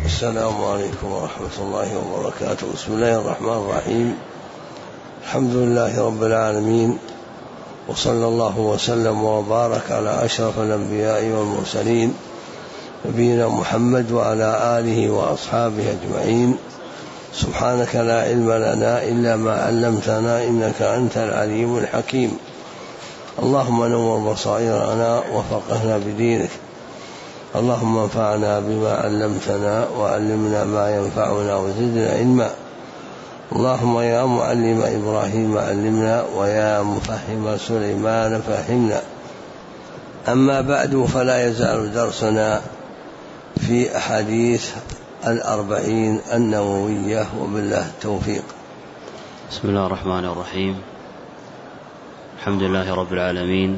السلام عليكم ورحمة الله وبركاته. بسم الله الرحمن الرحيم. الحمد لله رب العالمين، وصلى الله وسلم وبارك على أشرف الأنبياء والمرسلين نبينا محمد وعلى آله وأصحابه أجمعين. سبحانك لا علم لنا إلا ما علمتنا إنك أنت العليم الحكيم. اللهم نور بصائرنا وفقهنا بدينك. اللهم انفعنا بما علمتنا وعلمنا ما ينفعنا وزدنا علما. اللهم يا معلم إبراهيم علمنا ويا مفهم سليمان فهمنا. أما بعد، فلا يزال درسنا في أحاديث الأربعين النووية، وبالله التوفيق. بسم الله الرحمن الرحيم. الحمد لله رب العالمين،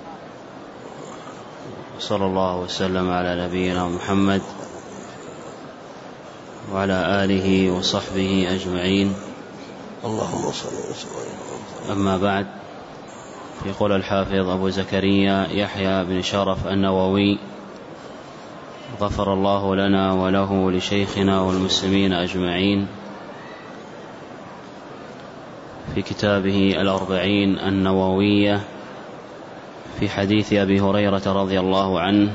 صلى الله وسلم على نبينا محمد وعلى آله وصحبه أجمعين. اللهم صل وسلم. أما بعد، يقول الحافظ أبو زكريا يحيى بن شرف النووي غفر الله لنا وله لشيخنا والمسلمين أجمعين في كتابه الأربعين النووية في حديث أبي هريرة رضي الله عنه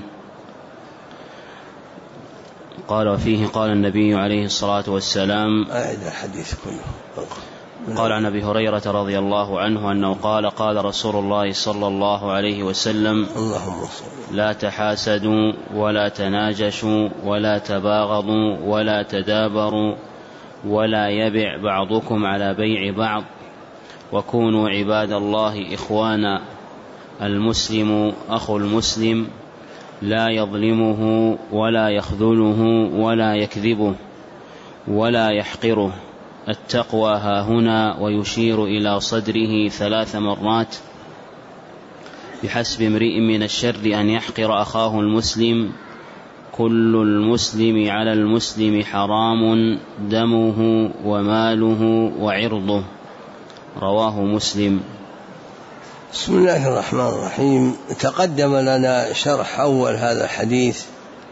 قال: وفيه قال النبي عليه الصلاة والسلام، الحديث كله. قال عن أبي هريرة رضي الله عنه أنه قال: قال رسول الله صلى الله عليه وسلم: لا تحاسدوا ولا تناجشوا ولا تباغضوا ولا تدابروا ولا يبع بعضكم على بيع بعض، وكونوا عباد الله إخوانا، المسلم أخو المسلم، لا يظلمه ولا يخذله ولا يكذبه ولا يحقره. التقوى هاهنا، ويشير إلى صدره 3 مرات. بحسب امرئ من الشر أن يحقر أخاه المسلم. كل المسلم على المسلم حرام، دمه وماله وعرضه. رواه مسلم. بسم الله الرحمن الرحيم. تقدم لنا شرح أول هذا الحديث.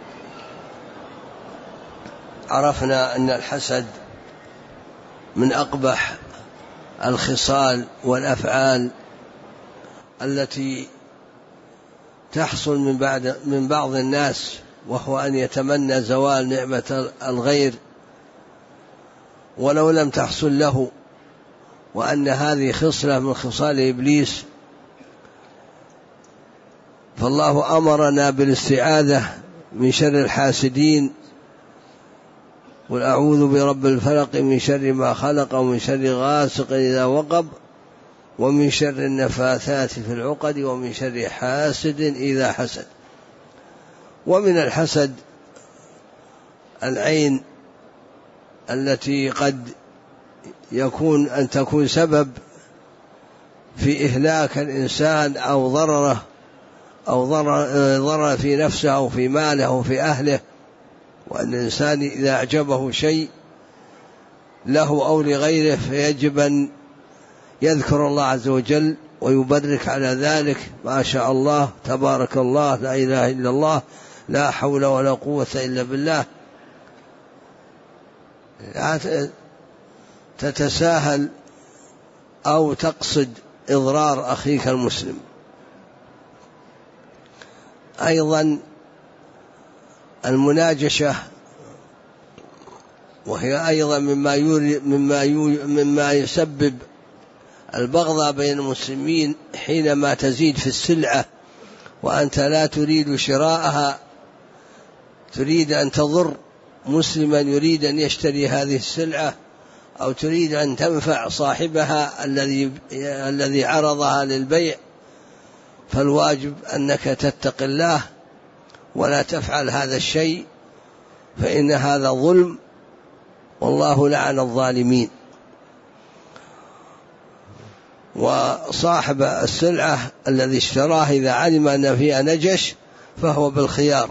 عرفنا أن الحسد من أقبح الخصال والأفعال التي تحصل من بعض الناس، وهو أن يتمنى زوال نعمة الغير ولو لم تحصل له، وأن هذه خصلة من خصال إبليس. فالله أمرنا بالاستعاذة من شر الحاسدين، قل أعوذ برب الفلق من شر ما خلق ومن شر غاسق إذا وقب ومن شر النفاثات في العقد ومن شر حاسد إذا حسد. ومن الحسد العين التي قد تكون سبب في إهلاك الإنسان أو ضرره أو ضرر في نفسه أو في ماله أو في أهله. وأن الإنسان إذا أعجبه شيء له أو لغيره فيجب أن يذكر الله عز وجل ويبرك على ذلك: ما شاء الله، تبارك الله، لا إله إلا الله، لا حول ولا قوة إلا بالله. لا تتساهل أو تقصد إضرار أخيك المسلم. أيضا المناجشة، وهي أيضا مما يسبب البغضاء بين المسلمين، حينما تزيد في السلعة وأنت لا تريد شراءها، تريد أن تضر مسلما يريد أن يشتري هذه السلعة، أو تريد أن تنفع صاحبها الذي عرضها للبيع، فالواجب أنك تتقي الله ولا تفعل هذا الشيء، فإن هذا ظلم، والله لعن الظالمين. وصاحب السلعة الذي اشتراه إذا علم أن فيها نجش فهو بالخيار،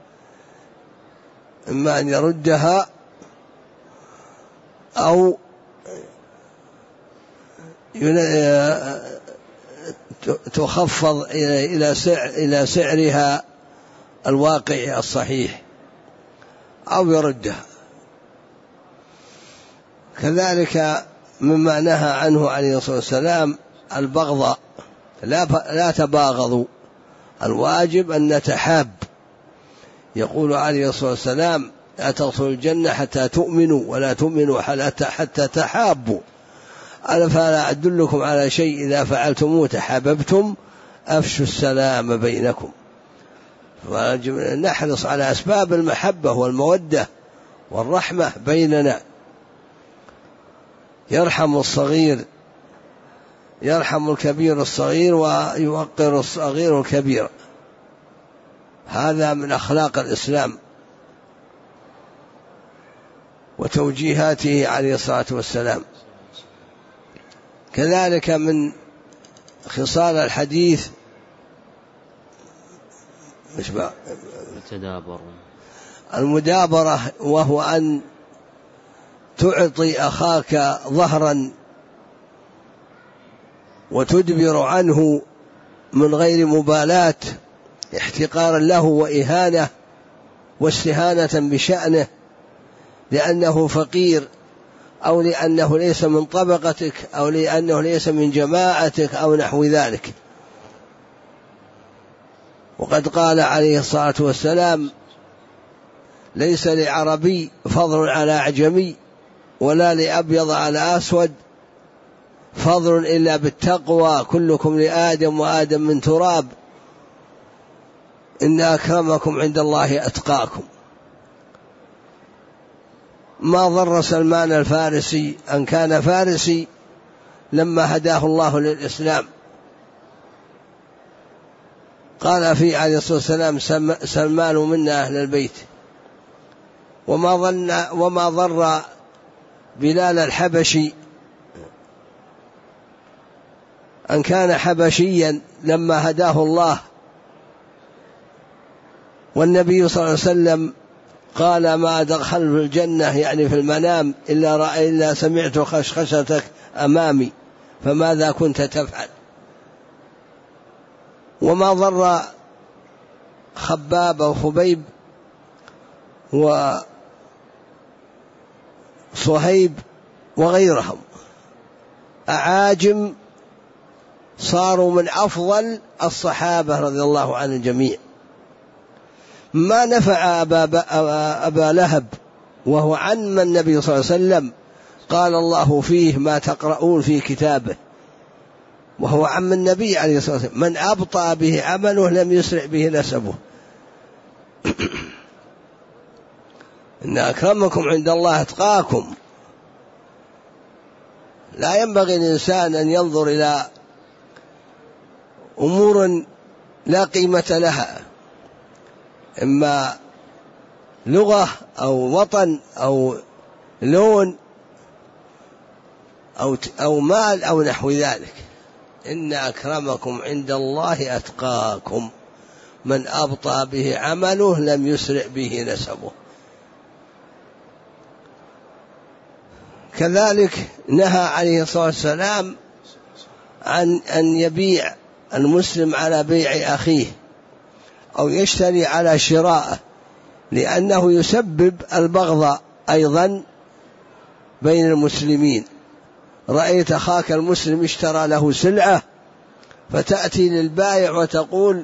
إما أن يردها أو تخفض إلى سعرها الواقع الصحيح، أو يردها. كذلك مما نهى عنه عليه الصلاة والسلام البغض، لا تباغضوا، الواجب أن نتحاب. يقول عليه الصلاة والسلام لا تدخلوا الجنة حتى تؤمنوا ولا تؤمنوا حتى تحابوا. ألا أدلكم على شيء إذا فعلتموه تحاببتم؟ أفشوا السلام بينكم. نحرص على أسباب المحبة والمودة والرحمة بيننا. يرحم الكبير الصغير ويوقر الصغير الكبير، هذا من أخلاق الإسلام وتوجيهاته عليه الصلاة والسلام. كذلك من خصال الحديث المدابرة، وهو أن تعطي أخاك ظهرا وتدبر عنه من غير مبالاة، احتقارا له وإهانة واستهانة بشأنه، لأنه فقير أو لأنه ليس من طبقتك أو لأنه ليس من جماعتك أو نحو ذلك. وقد قال عليه الصلاة والسلام ليس لعربي فضل على أعجمي ولا لأبيض على أسود فضل إلا بالتقوى، كلكم لآدم وآدم من تراب، إن أكرمكم عند الله أتقاكم. ما ضر سلمان الفارسي أن كان فارسي لما هداه الله للإسلام. قال في عليه الصلاة والسلام سلمان منا أهل البيت. وما ضر بلال الحبشي أن كان حبشيا لما هداه الله، والنبي صلى الله عليه وسلم قال ما دخل في الجنة يعني في المنام إلا سمعت خشخشتك أمامي، فماذا كنت تفعل؟ وما ضر خباب وخبيب وصهيب وغيرهم، أعاجم صاروا من أفضل الصحابة رضي الله عن الجميع. ما نفع أبا لهب وهو عم النبي صلى الله عليه وسلم، قال الله فيه ما تقرؤون في كتابه، وهو عم النبي عليه الصلاة والسلام، من أبطأ به عمله لم يسرع به نسبه. إن أكرمكم عند الله أتقاكم. لا ينبغي الإنسان أن ينظر إلى أمور لا قيمة لها، إما لغة أو وطن أو لون أو مال أو نحو ذلك. إن أكرمكم عند الله أتقاكم، من أبطأ به عمله لم يسرع به نسبه. كذلك نهى عليه الصلاة والسلام عن أن يبيع المسلم على بيع أخيه أو يشتري على شرائه، لأنه يسبب البغض أيضا بين المسلمين. رأيت أخاك المسلم اشترى له سلعة فتأتي للبائع وتقول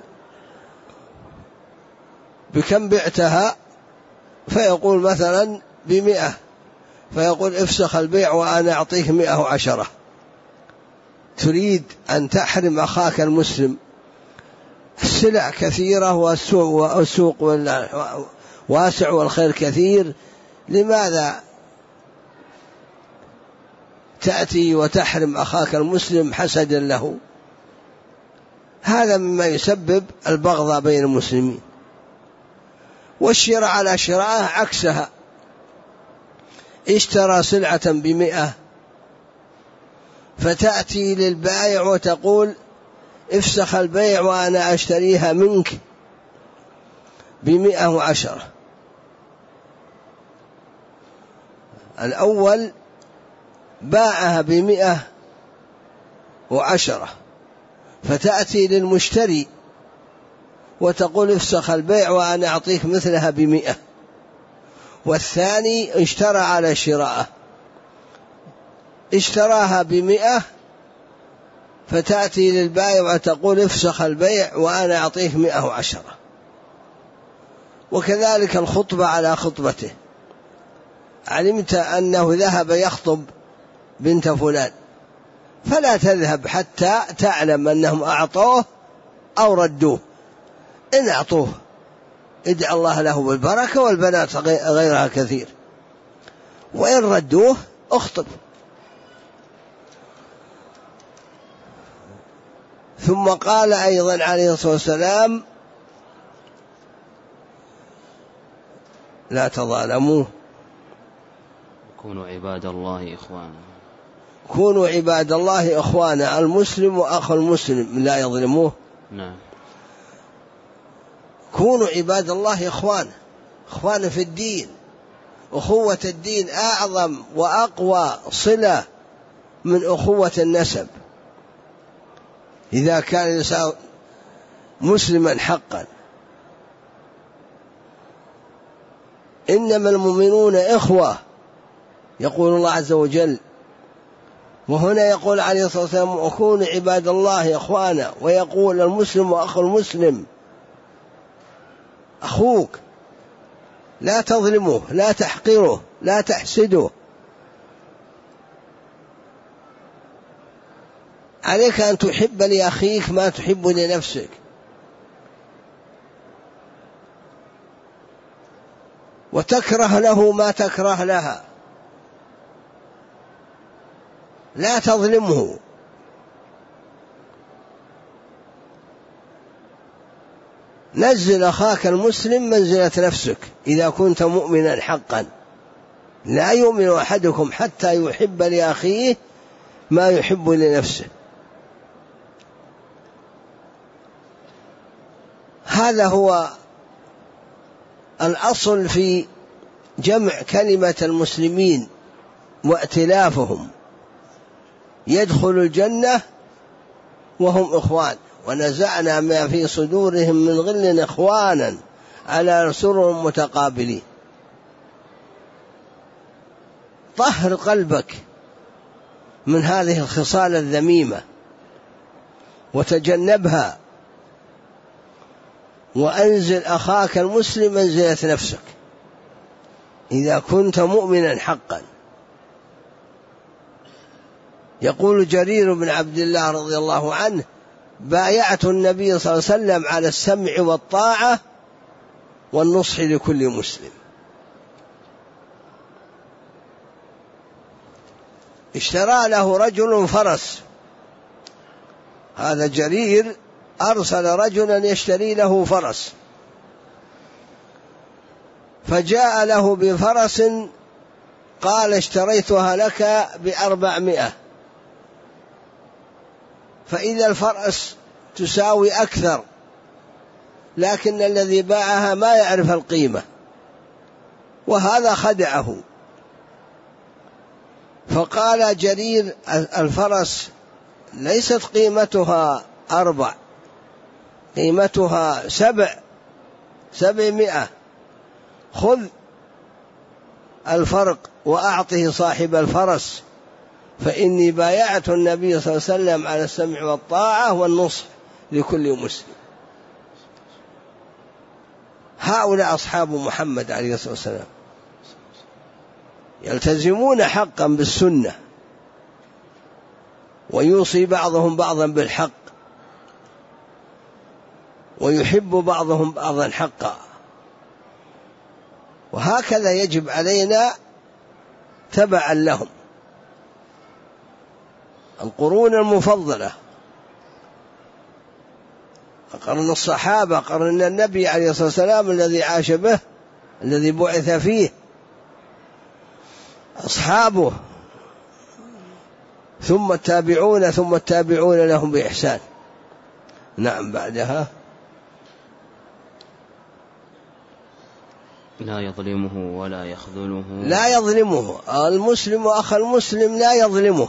بكم بعتها، فيقول مثلا 100، فيقول افسخ البيع وأنا أعطيك 110. تريد أن تحرم أخاك المسلم. السلع كثيرة والسوق واسع والخير كثير، لماذا تأتي وتحرم أخاك المسلم حسدا له؟ هذا مما يسبب البغض بين المسلمين. والشراء على شراءه عكسها، اشترى سلعة 100 فتأتي للبائع وتقول افسخ البيع وأنا أشتريها منك 110. الأول باعها 110 فتأتي للمشتري وتقول افسخ البيع وأنا أعطيك مثلها 100، والثاني اشترى على شراءه، اشتراها ب100 فتأتي للبائع وتقول افسخ البيع وأنا أعطيك 110. وكذلك الخطبة على خطبته، علمت أنه ذهب يخطب بنت فلان فلا تذهب حتى تعلم أنهم أعطوه أو ردوه. إن أعطوه ادعى الله له بالبركة والبنات غيرها كثير، وإن ردوه اخطب. ثم قال أيضا عليه الصلاة والسلام لا تظالموا، كونوا عباد الله إخوانا، كونوا عباد الله إخوانا، المسلم أخو المسلم لا يظلموه. نعم. كونوا عباد الله إخوانا في الدين. أخوة الدين أعظم وأقوى صلة من أخوة النسب. إذا كان الإنسان مسلما حقا. إنما المؤمنون إخوة، يقول الله عز وجل، وهنا يقول عليه الصلاة والسلام وكونوا عباد الله إخوانا، ويقول المسلم أخو المسلم، أخوك لا تظلمه، لا تحقره، لا تحسده، عليك أن تحب لأخيك ما تحب لنفسك. وتكره له ما تكره لها، لا تظلمه. نزل أخاك المسلم منزلة نفسك إذا كنت مؤمنا حقا. لا يؤمن أحدكم حتى يحب لأخيه ما يحب لنفسه. هذا هو الأصل في جمع كلمة المسلمين وائتلافهم، يدخل الجنة وهم إخوان، ونزعنا ما في صدورهم من غل إخوانا على سرر متقابلين. طهر قلبك من هذه الخصال الذميمة وتجنبها، وأنزل أخاك المسلم منزلة نفسك إذا كنت مؤمنا حقا. يقول جرير بن عبد الله رضي الله عنه بايعت النبي صلى الله عليه وسلم على السمع والطاعة والنصح لكل مسلم. اشترى له رجل فرس، هذا جرير أرسل رجلا يشتري له فرس، فجاء له بفرس قال اشتريتها لك ب400، فإذا الفرس تساوي أكثر، لكن الذي باعها ما يعرف القيمة، وهذا خدعه. فقال جرير الفرس ليست قيمتها 4، قيمتها 700، خذ الفرق وأعطه صاحب الفرس، فإني بايعت النبي صلى الله عليه وسلم على السمع والطاعة والنصح لكل مسلم. هؤلاء أصحاب محمد عليه الصلاة والسلام يلتزمون حقا بالسنة، ويوصي بعضهم بعضا بالحق، ويحب بعضهم بعضا حقا. وهكذا يجب علينا تبعا لهم. القرون المفضلة، قرن الصحابة، قرن النبي عليه الصلاة والسلام الذي عاش به، الذي بعث فيه، أصحابه، ثم التابعون، ثم التابعون لهم بإحسان. نعم. بعدها لا يظلمه ولا يخذله، لا يظلمه المسلم أخا المسلم، لا يظلمه.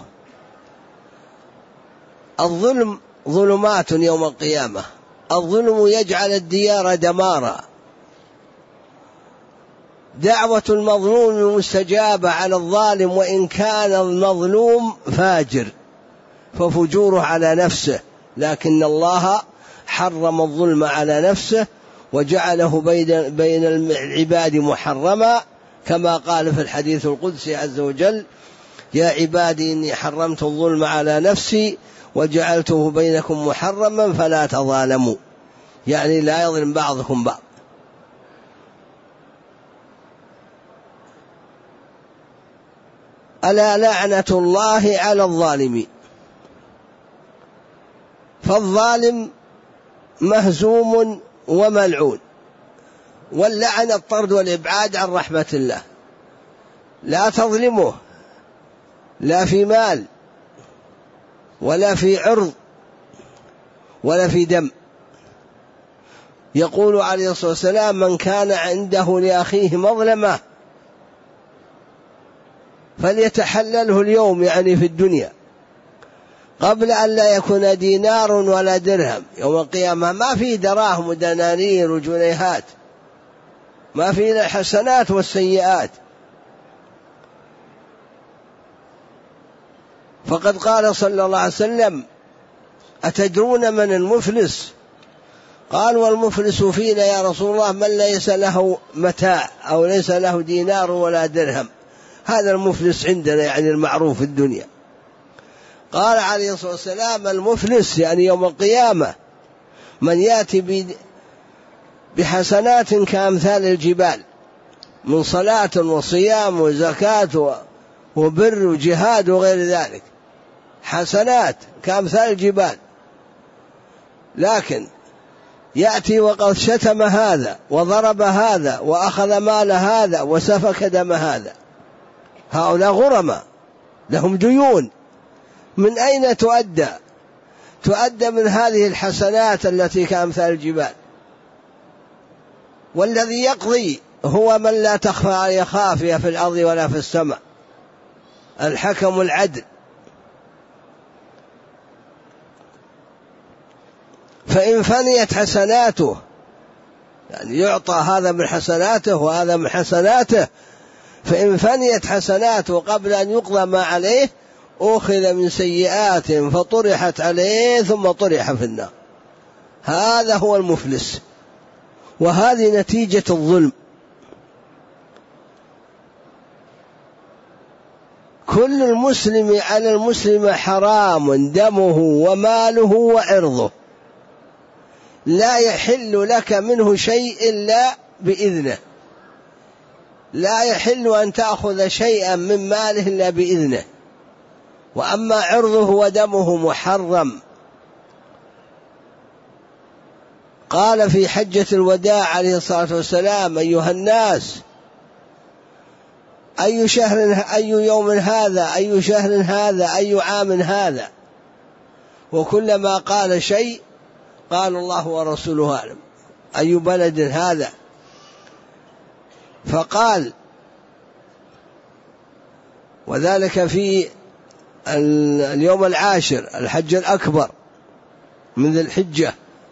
الظلم ظلمات يوم القيامة، الظلم يجعل الديار دمارا، دعوة المظلوم مستجابة على الظالم، وإن كان المظلوم فاجر ففجوره على نفسه، لكن الله حرم الظلم على نفسه وجعله بين العباد محرما، كما قال في الحديث القدسي عز وجل: يا عبادي إني حرمت الظلم على نفسي وجعلته بينكم محرما فلا تظالموا، يعني لا يظلم بعضكم بعض. ألا لعنة الله على الظالمين، فالظالم مهزوم وملعون، واللعن الطرد والإبعاد عن رحمة الله. لا تظلمه، لا في مال ولا في عرض ولا في دم. يقول عليه الصلاة والسلام: من كان عنده لأخيه مظلمة فليتحلله اليوم، يعني في الدنيا، قبل أن لا يكون دينار ولا درهم. يوم القيامة ما في دراهم ودنانير وجنيهات، ما في إلا الحسنات والسيئات. فقد قال صلى الله عليه وسلم: أتدرون من المفلس؟ قال: والمفلس فينا يا رسول الله من ليس له متاع أو ليس له دينار ولا درهم، هذا المفلس عندنا، يعني المعروف في الدنيا. قال عليه الصلاة والسلام: المفلس يعني يوم القيامة من يأتي بحسنات كأمثال الجبال، من صلاة وصيام وزكاة وبر وجهاد وغير ذلك، حسنات كأمثال الجبال، لكن يأتي وقد شتم هذا وضرب هذا وأخذ مال هذا وسفك دم هذا. هؤلاء غرماء لهم ديون، من أين تؤدى؟ تؤدى من هذه الحسنات التي كأمثال الجبال. والذي يقضي هو من لا تخفى عليه خافية في الأرض ولا في السماء، الحكم العدل. فإن فنيت حسناته، يعني يعطى هذا من حسناته وهذا من حسناته، فإن فنيت حسناته قبل أن يقضى ما عليه أخذ من سيئات فطرحت عليه ثم طرح في النار. هذا هو المفلس، وهذه نتيجة الظلم. كل المسلم على المسلم حرام دمه وماله وعرضه، لا يحل لك منه شيء إلا بإذنه، لا يحل أن تأخذ شيئا من ماله إلا بإذنه. وأما عرضه ودمه محرم. قال في حجة الوداع عليه الصلاة والسلام: أيها الناس، أي شهر، أي يوم هذا، أي شهر هذا، أي عام هذا؟ وكلما قال شيء قال الله ورسوله أعلم. أي بلد هذا؟ فقال: وذلك في اليوم العاشر الحج الأكبر من ذي الحجة: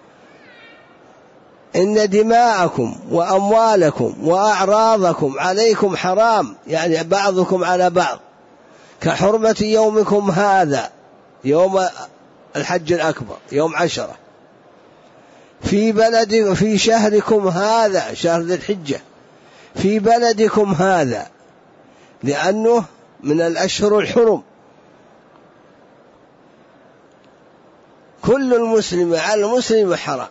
إن دماءكم وأموالكم وأعراضكم عليكم حرام، يعني بعضكم على بعض، كحرمة يومكم هذا، يوم الحج الأكبر يوم 10، في شهركم هذا، شهر ذي الحجة، في بلدكم هذا، لأنه من الأشهر الحرم. كل المسلم على المسلم حرام.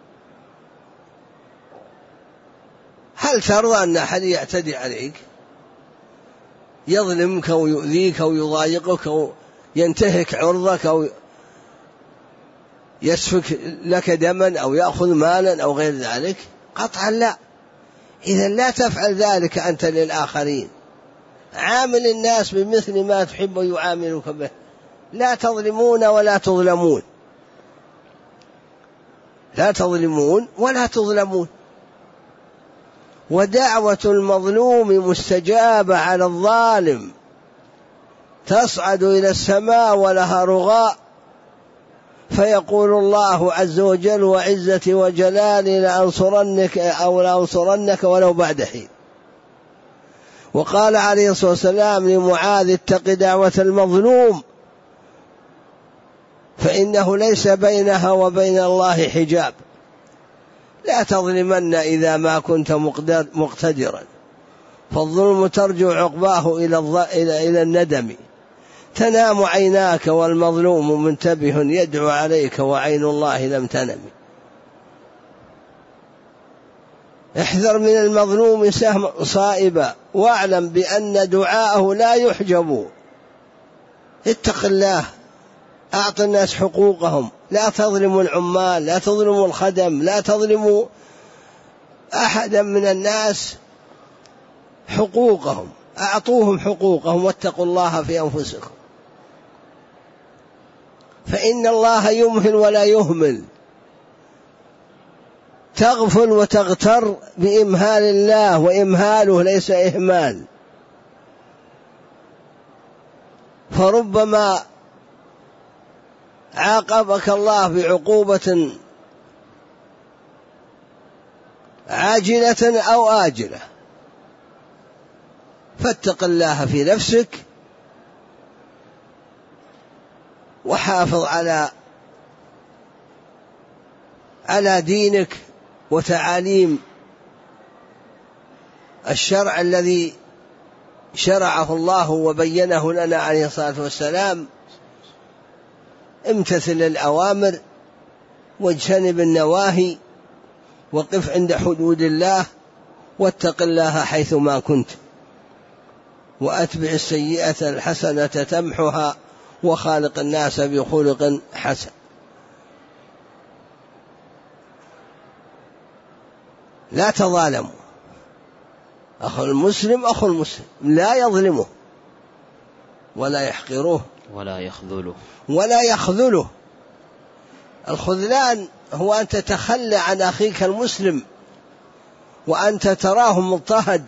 هل ترضى أن أحد يعتدي عليك، يظلمك أو يؤذيك أو يضايقك أو ينتهك عرضك أو يسفك لك دما أو يأخذ مالا أو غير ذلك؟ قطعا لا. إذا لا تفعل ذلك أنت للآخرين، عامل الناس بمثل ما تحب يعاملك به، لا تظلمون ولا تظلمون، لا تظلمون ولا تظلمون. ودعوة المظلوم مستجابة على الظالم، تصعد إلى السماء ولها رغاء، فيقول الله عز وجل: وعزتي وجلالي لأنصرنك أو لأنصرنك ولو بعد حين. وقال عليه الصلاة والسلام لمعاذ: اتق دعوة المظلوم فإنه ليس بينها وبين الله حجاب. لا تظلمن إذا ما كنت مقتدرا، فالظلم ترجع عقباه إلى الندم. تنام عيناك والمظلوم منتبه يدعو عليك وعين الله لم تنم. احذر من المظلوم سهم صائبا واعلم بأن دعاءه لا يحجب. اتق الله، أعط الناس حقوقهم، لا تظلموا العمال، لا تظلموا الخدم، لا تظلموا أحدا من الناس حقوقهم، أعطوهم حقوقهم واتقوا الله في أنفسكم، فإن الله يمهل ولا يهمل. تغفل وتغتر بإمهال الله، وإمهاله ليس إهمال. فربما عاقبك الله بعقوبة عاجلة أو آجلة، فاتق الله في نفسك وحافظ على دينك وتعاليم الشرع الذي شرعه الله وبينه لنا عليه الصلاة والسلام. امتثل الأوامر واجتنب النواهي، وقف عند حدود الله، واتق الله حيثما كنت، وأتبع السيئة الحسنة تمحها، وخالق الناس بخلق حسن. لا تظالموا، أخو المسلم أخو المسلم لا يظلمه ولا يحقره ولا يخذله. الخذلان هو أن تتخلى عن أخيك المسلم وأنت تراه مضطهد،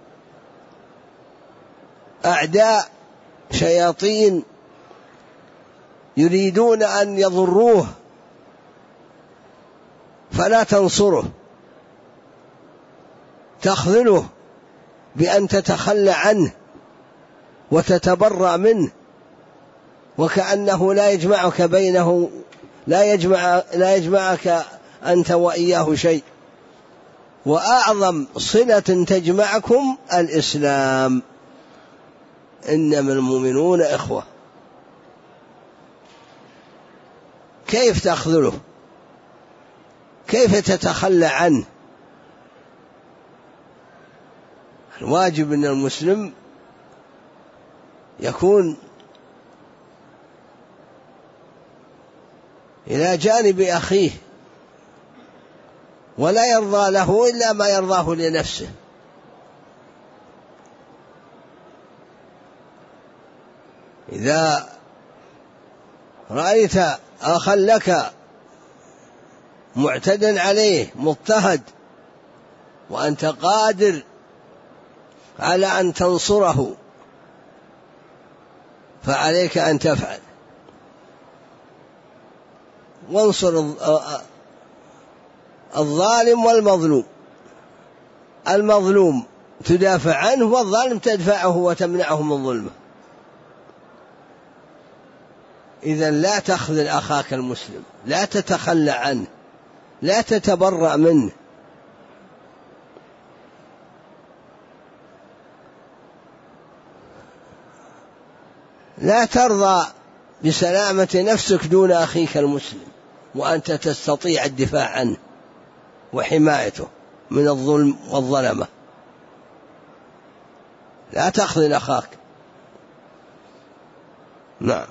أعداء شياطين يريدون أن يضروه، فلا تنصره، تخذله بأن تتخلى عنه وتتبرأ منه، وكأنه لا يجمعك بينه، لا يجمعك أنت وإياه شيء. وأعظم صلة تجمعكم الإسلام، إنما المؤمنون إخوة. كيف تخذله؟ كيف تتخلى عنه؟ الواجب أن المسلم يكون إلى جانب أخيه، ولا يرضى له إلا ما يرضاه لنفسه. إذا رأيت أخا لك معتدى عليه مضطهد وأنت قادر على أن تنصره، فعليك أن تفعل، وانصر الظالم والمظلوم. المظلوم تدافع عنه، والظالم تدفعه وتمنعه من ظلمه. إذن لا تخذل أخاك المسلم، لا تتخلى عنه، لا تتبرأ منه. لا ترضى بسلامة نفسك دون أخيك المسلم وأنت تستطيع الدفاع عنه وحمايته من الظلم والظلمة. لا تخذل أخاك. نعم.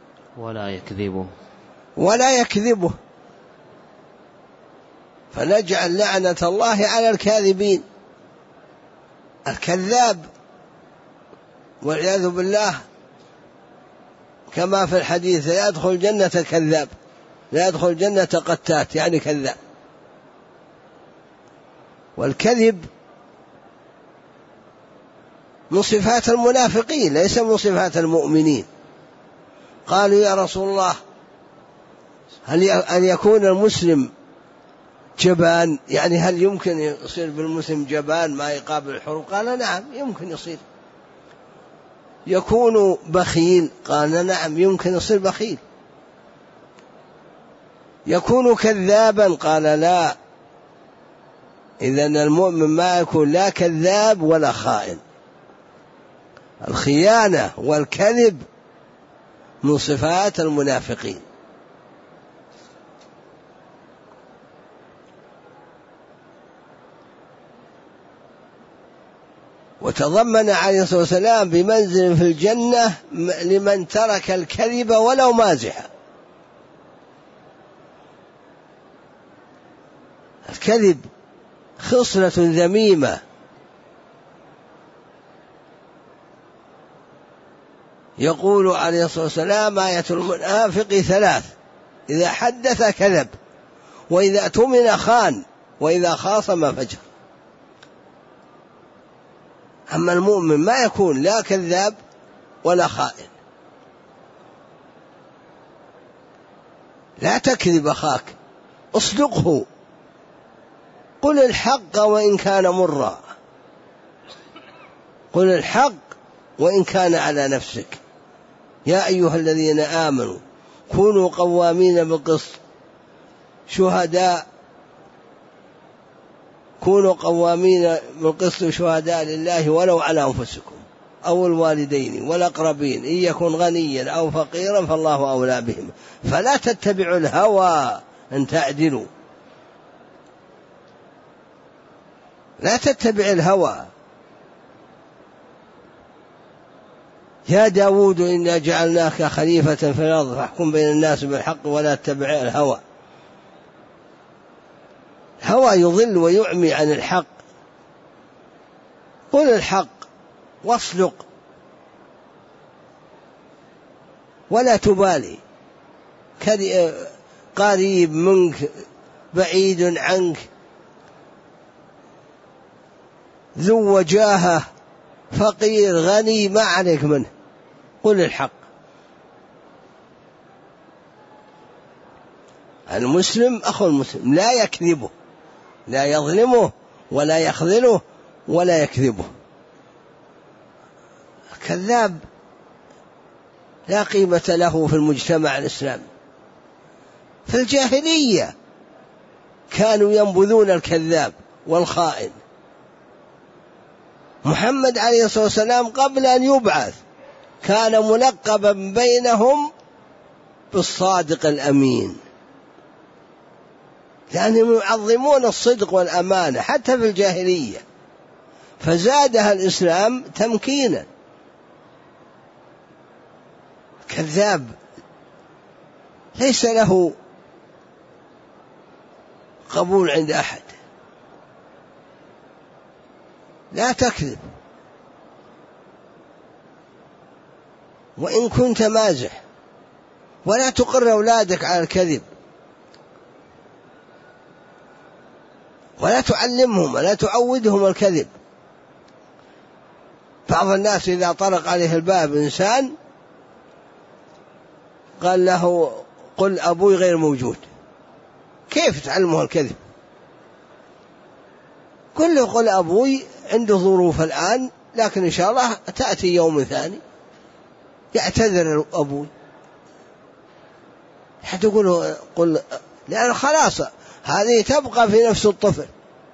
ولا يكذبه، فنجعل لعنة الله على الكاذبين. الكذاب والعياذ بالله كما في الحديث: لا يدخل الجنة كذاب، لا يدخل الجنة قتات، يعني كذاب. والكذب من صفات المنافقين ليس من صفات المؤمنين. قالوا: يا رسول الله، هل أن يكون المسلم جبان، يعني هل يمكن يصير بالمسلم جبان ما يقابل الحروب؟ قال نعم يمكن يصير. يكون بخيل؟ قال نعم يمكن يصير بخيل. يكون كذابا؟ قال لا. إذن المؤمن ما يكون لا كذاب ولا خائن. الخيانة والكذب من صفات المنافقين. وتضمن عليه الصلاة والسلام بمنزل في الجنة لمن ترك الكذب ولو مازحا. الكذب خصلة ذميمة، يقول عليه الصلاة والسلام آية المنافق 3: إذا حدث كذب، وإذا اؤتمن خان، وإذا خاصم فجر. أما المؤمن ما يكون لا كذاب ولا خائن. لا تكذب أخاك، اصدقه، قل الحق وإن كان مرا، قل الحق وإن كان على نفسك. يا أيها الذين آمنوا كونوا قوامين بالقسط شهداء، كونوا قوامين بالقسط شهداء لله ولو على أنفسكم أو الوالدين والأقربين إن يكن غنيا أو فقيرا فالله أولى بهم، فلا تتبعوا الهوى أن تعدلوا. لا تتبع الهوى. يا داود إنا جعلناك خليفة في الأرض فاحكم بين الناس بالحق ولا تتبع الهوى. الهوى يضل ويعمي عن الحق. قل الحق واصدق ولا تبالي، قريب منك بعيد عنك، ذو وجاهة فقير غني، ما عليك منه، قل الحق. المسلم أخو المسلم لا يكذبه، لا يظلمه ولا يخذله ولا يكذبه. الكذاب لا قيمة له في المجتمع الإسلامي. في الجاهلية كانوا ينبذون الكذاب والخائن. محمد عليه الصلاة والسلام قبل أن يبعث كان ملقبا بينهم بالصادق الأمين، لأنهم يعظمون الصدق والأمانة حتى في الجاهلية، فزادها الإسلام تمكينا. كذاب ليس له قبول عند أحد. لا تكذب وإن كنت مازح، ولا تقر أولادك على الكذب، ولا تعلمهم ولا تعودهم الكذب. بعض الناس إذا طرق عليه الباب إنسان قال له قل أبوي غير موجود، كيف تعلمه الكذب؟ قل له قل أبوي عنده ظروف الآن، لكن إن شاء الله تأتي يوم ثاني يعتذر أبوي. حتى يقول قل، لأن خلاص هذه تبقى في نفس الطفل.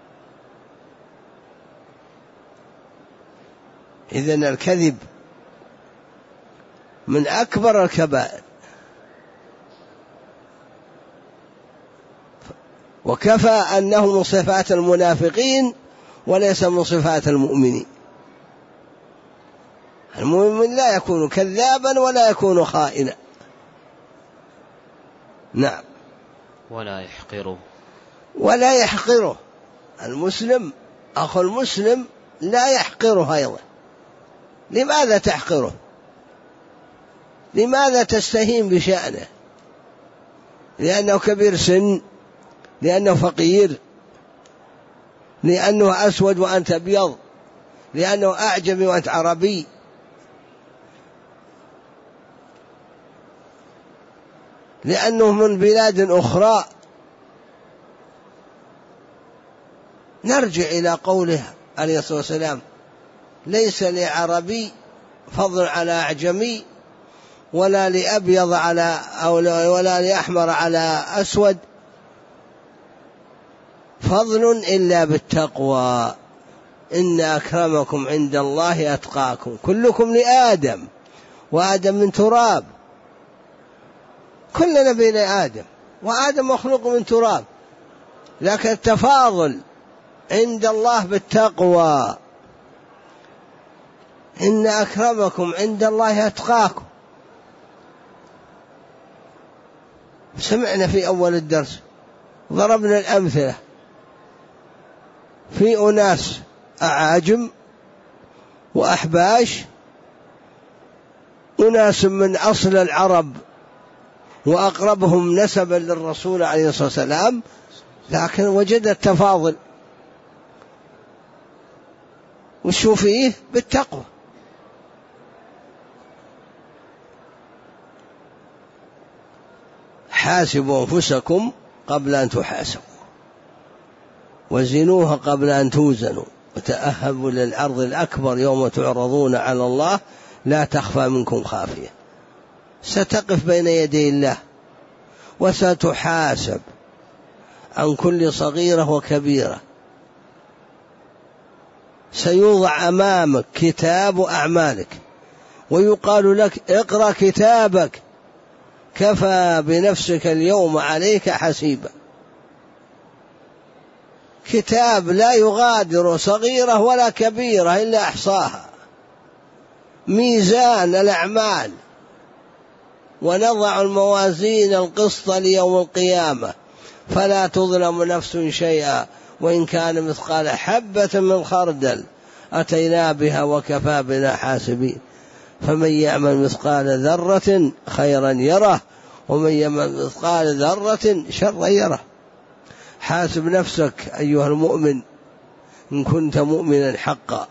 إذن الكذب من أكبر الكبائر، وكفى أنه من صفات المنافقين وليس من صفات المؤمنين. المؤمن لا يكون كذابا ولا يكون خائنا. نعم. ولا يحقره. المسلم أخو المسلم لا يحقره أيضا. لماذا تحقره؟ لماذا تستهين بشأنه؟ لأنه كبير سن، لأنه فقير، لأنه أسود وأنت أبيض، لأنه أعجمي وأنت عربي، لأنه من بلاد أخرى. نرجع إلى قوله عليه الصلاة والسلام: ليس لعربي فضل على أعجمي، ولا لأبيض ولا لأحمر على أسود فضل إلا بالتقوى، إن أكرمكم عند الله أتقاكم. كلكم لآدم، وآدم من تراب، كلنا بين آدم، وآدم مخلوق من تراب، لكن التفاضل عند الله بالتقوى، إن أكرمكم عند الله أتقاكم. سمعنا في أول الدرس ضربنا الأمثلة في أناس أعاجم وأحباش، أناس من أصل العرب وأقربهم نسبا للرسول عليه الصلاة والسلام، لكن وجد التفاضل. وشو فيه؟ بالتقوى. حاسبوا أنفسكم قبل أن تحاسبوا، وزنوها قبل أن توزنوا، وتأهبوا للعرض الأكبر يوم تعرضون على الله لا تخفى منكم خافية. ستقف بين يدي الله وستحاسب عن كل صغيرة وكبيرة. سيوضع أمامك كتاب أعمالك ويقال لك: اقرأ كتابك كفى بنفسك اليوم عليك حسيبا. كتاب لا يغادر صغيرة ولا كبيرة إلا أحصاها. ميزان الأعمال: ونضع الموازين القسط ليوم القيامة فلا تظلم نفس شيئا وإن كان مثقال حبة من خردل أتينا بها وكفى بنا حاسبين. فمن يعمل مثقال ذرة خيرا يره، ومن يعمل مثقال ذرة شرا يره. حاسب نفسك أيها المؤمن إن كنت مؤمنا حقا.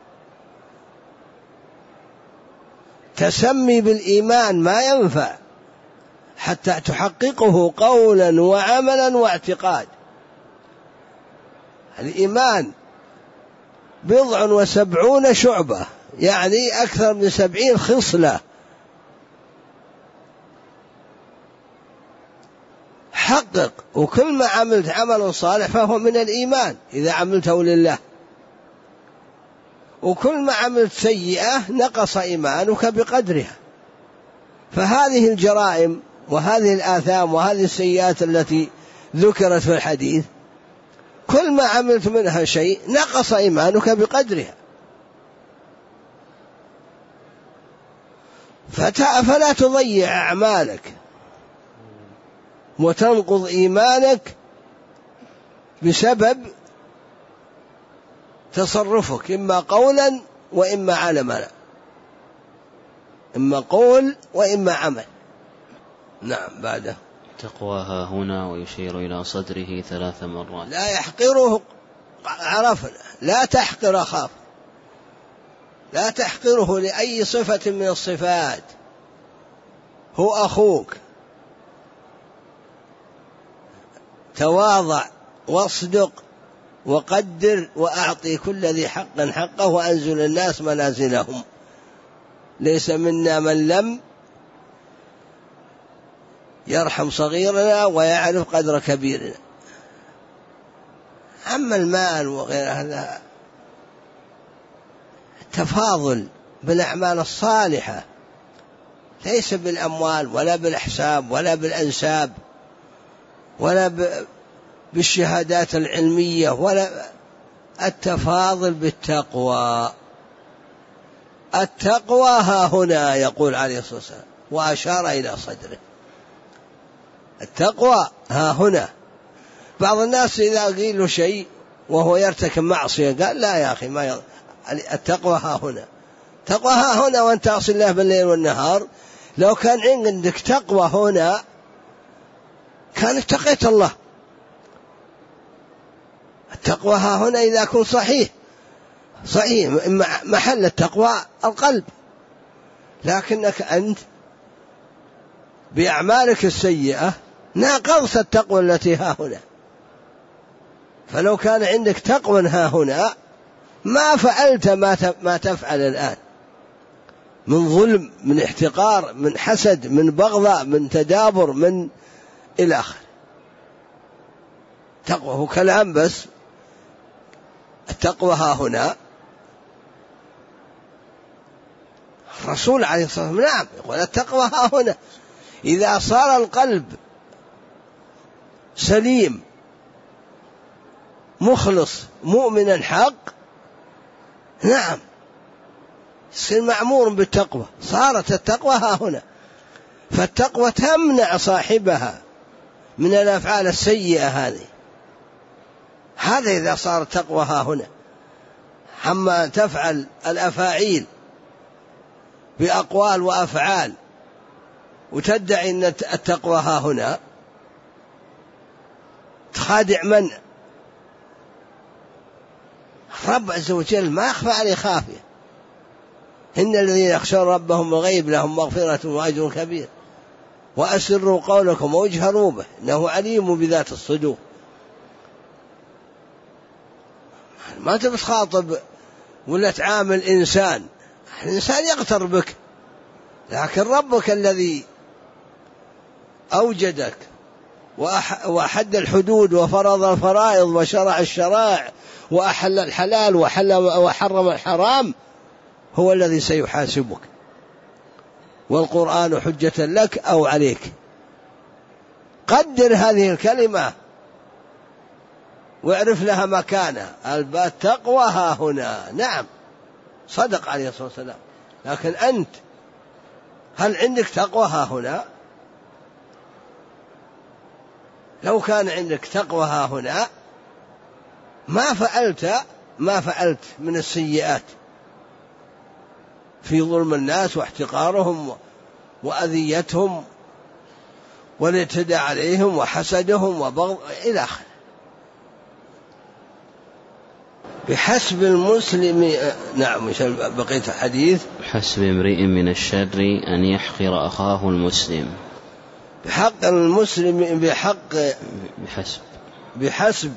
تسمي بالإيمان ما ينفع حتى تحققه قولا وعملا واعتقاد. الإيمان 70 شعبة، يعني أكثر من 70 خصلة. حقق، وكل ما عملت عمل صالح فهو من الإيمان إذا عملته لله، وكل ما عملت سيئة نقص إيمانك بقدرها. فهذه الجرائم وهذه الآثام وهذه السيئات التي ذكرت في الحديث، كل ما عملت منها شيء نقص إيمانك بقدرها. فلا تضيع أعمالك وتنقض إيمانك بسبب تصرفك، إما قولا وإما عملا، إما قول وإما عمل. نعم. بعده تقواها هنا، ويشير إلى صدره 3 مرات. لا يحقره، عرفنا، لا تحقر أخاك، لا تحقره لأي صفة من الصفات، هو أخوك. تواضع واصدق وقدر وأعطي كل ذي حق حقه، وأنزل الناس منازلهم. ليس منا من لم يرحم صغيرنا ويعرف قدر كبيرنا. أما المال وغير هذا التفاضل بالأعمال الصالحة، ليس بالأموال ولا بالأحساب ولا بالأنساب ولا بالشهادات العلمية، ولا التفاضل بالتقوى. التقوى ها هنا، يقول عليه الصلاة والسلام، وأشار إلى صدره. التقوى ها هنا. بعض الناس إذا قيل له شيء وهو يرتكب معصية قال: لا يا أخي، ما التقوى ها هنا. تقوى ها هنا وأنت تعصي الله بالليل والنهار. لو كان عندك تقوى هنا كان اتقيت الله. التقوى ها هنا إذا كنت صحيح. محل التقوى القلب، لكنك أنت بأعمالك السيئة ناقضت التقوى التي ها هنا. فلو كان عندك تقوى ها هنا ما فعلت ما تفعل الآن من ظلم، من احتقار، من حسد، من بغضاء، من تدابر، من إلى آخره. تقوى هو كلام بس، التقوى ها هنا. الرسول عليه الصلاة والسلام نعم يقول التقوى ها هنا. إذا صار القلب سليم مخلص مؤمنا حق، نعم يصير معمور بالتقوى، صارت التقوى ها هنا. فالتقوى تمنع صاحبها من الأفعال السيئة هذه. هذا إذا صار التقوى ها هنا. أما تفعل الأفاعيل بأقوال وأفعال وتدعي أن التقوى ها هنا، تخادع من؟ رب عز وجل ما يخفى عليه خافية. إن الذين يخشون ربهم بالغيب لهم مغفرة وأجر كبير وأسروا قولكم واجهروا به إنه عليم بذات الصدور. ما تبي تخاطب ولا تعامل إنسان، الإنسان يغتر بك، لكن ربك الذي أوجدك وأحد الحدود وفرض الفرائض وشرع الشرائع وأحل الحلال وحرم الحرام هو الذي سيحاسبك، والقرآن حجة لك أو عليك. قدر هذه الكلمة واعرف لها مكانها. التقوى ها هنا. نعم صدق عليه الصلاة والسلام، لكن أنت هل عندك تقوى ها هنا؟ لو كان عندك تقوى ها هنا ما فعلت من السيئات في ظلم الناس واحتقارهم وأذيتهم والاعتداء عليهم وحسدهم وبغض إلى آخره. بحسب المسلم. نعم بقية الحديث. بحسب امرئ من الشر أن يحقر أخاه المسلم. بحق المسلم بحسب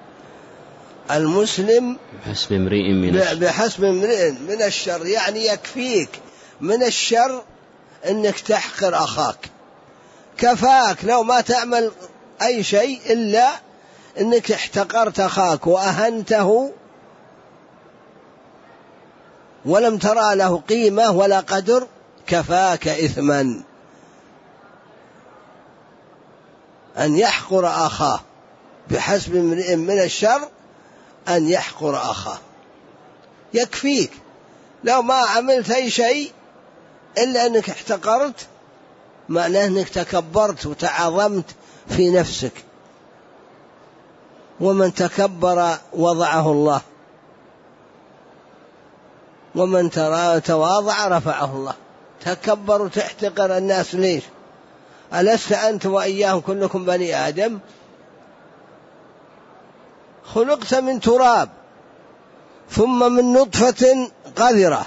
المسلم بحسب امرئ من الشر، يعني يكفيك من الشر أنك تحقر أخاك. كفاك لو ما تعمل أي شيء إلا أنك احتقرت أخاك وأهنته ولم ترى له قيمة ولا قدر، كفاك إثما أن يحقر أخاه. بحسب امرئ من الشر أن يحقر أخاه. يكفيك لو ما عملت أي شيء إلا أنك احتقرت، معناه أنك تكبرت وتعظمت في نفسك. ومن تكبر وضعه الله، ومن تواضع رفعه الله. تكبر وتحتقر الناس ليش؟ ألست أنت وإياهم كلكم بني آدم؟ خلقت من تراب ثم من نطفة قذرة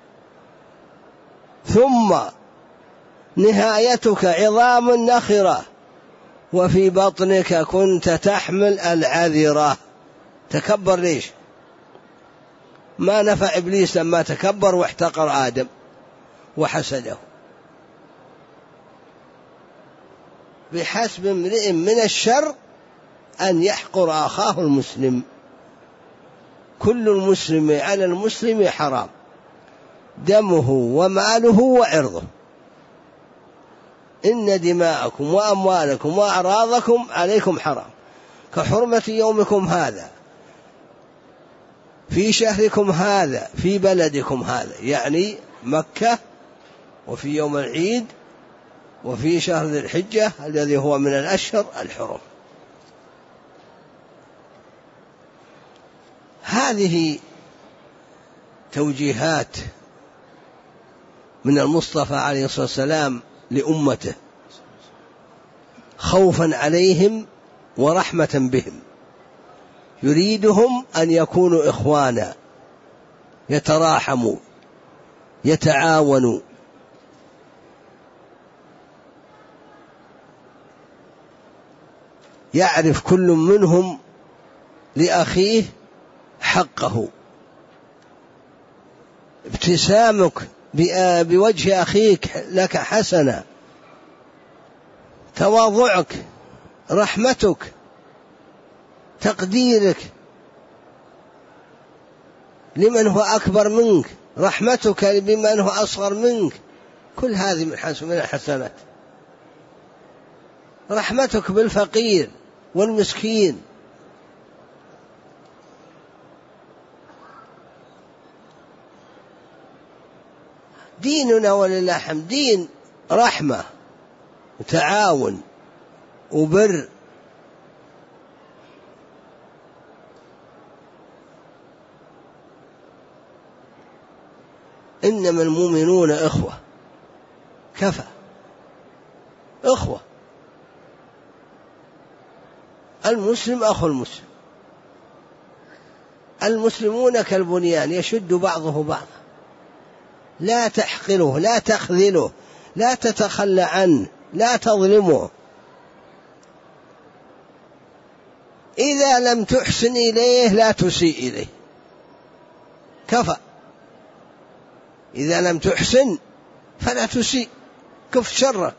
ثم نهايتك عظام نخرة وفي بطنك كنت تحمل العذرة. تكبر ليش؟ ما نفع إبليس لما تكبر واحتقر آدم وحسده. بحسب امرئ من الشر أن يحقر أخاه المسلم. كل المسلم على المسلم حرام، دمه وماله وعرضه. إن دماءكم وأموالكم وأعراضكم عليكم حرام كحرمة يومكم هذا في شهركم هذا في بلدكم هذا، يعني مكة، وفي يوم العيد، وفي شهر ذي الحجة الذي هو من الأشهر الحرم. هذه توجيهات من المصطفى عليه الصلاة والسلام لأمته خوفا عليهم ورحمة بهم. يريدهم أن يكونوا إخوانا، يتراحموا، يتعاونوا. يعرف كل منهم لأخيه حقه، ابتسامك بوجه أخيك لك حسنة، تواضعك، رحمتك، تقديرك لمن هو أكبر منك، رحمتك بمن هو أصغر منك، كل هذه من الحسنات. رحمتك بالفقير والمسكين. ديننا ولله الحمد دين رحمة وتعاون وبر. إنما المؤمنون إخوة، كفى إخوة، المسلم أخو المسلم، المسلمون كالبنيان يشد بعضه بعضا، لا تحقره، لا تخذله، لا تتخلى عنه، لا تظلمه. إذا لم تحسن إليه لا تسيء إليه، كفى. إذا لم تحسن فلا تسيء، كف شرك.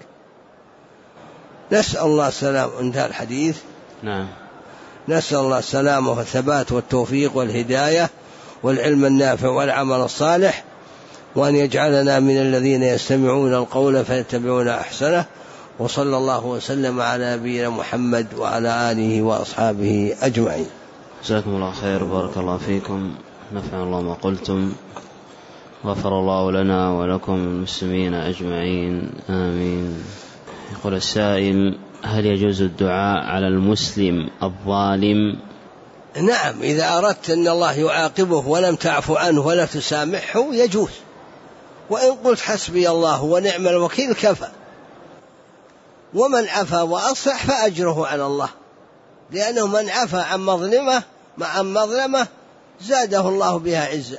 نسأل الله السلام. انتهى الحديث. نعم. نسأل الله السلامة والثبات والتوفيق والهداية والعلم النافع والعمل الصالح، وأن يجعلنا من الذين يستمعون القول فيتبعون أحسنه. وصلى الله وسلم على نبينا محمد وعلى آله وأصحابه أجمعين. جزاكم الله خير، بارك الله فيكم، نفع الله ما قلتم، غفر الله لنا ولكم المسلمين أجمعين، آمين. يقول السائل: هل يجوز الدعاء على المسلم الظالم؟ نعم، إذا أردت أن الله يعاقبه ولم تعفو عنه ولا تسامحه يجوز، وإن قلت حسبي الله ونعم الوكيل كفى. ومن عفا وأصلح فأجره على الله، لأنه من عفا عن مظلمة زاده الله بها عزا.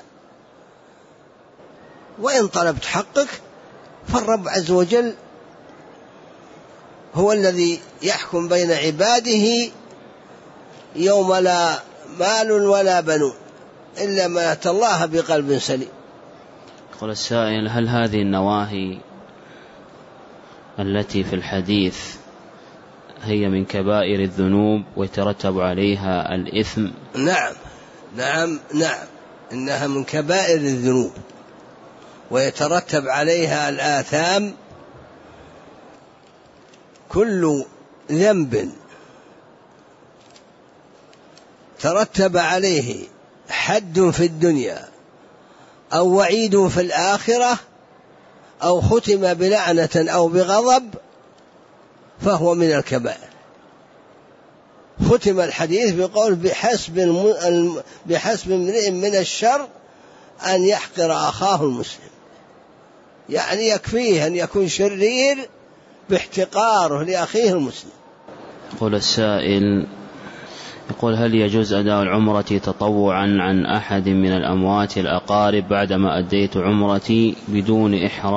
وإن طلبت حقك فالرب عز وجل هو الذي يحكم بين عباده يوم لا مال ولا بنون إلا من أتى الله بقلب سليم. يقول السائل: هل هذه النواهي التي في الحديث هي من كبائر الذنوب ويترتب عليها الإثم؟ نعم، إنها من كبائر الذنوب ويترتب عليها الآثام. كل ذنب ترتب عليه حد في الدنيا أو وعيد في الآخرة أو ختم بلعنة أو بغضب فهو من الكبائر. ختم الحديث بقول: بحسب امرئ من الشر أن يحقر أخاه المسلم، يعني يكفيه أن يكون شرير باحتقاره لأخيه المسلم. يقول السائل: هل يجوز أداء العمرة تطوعا عن أحد من الأموات الأقارب بعدما أديت عمرتي بدون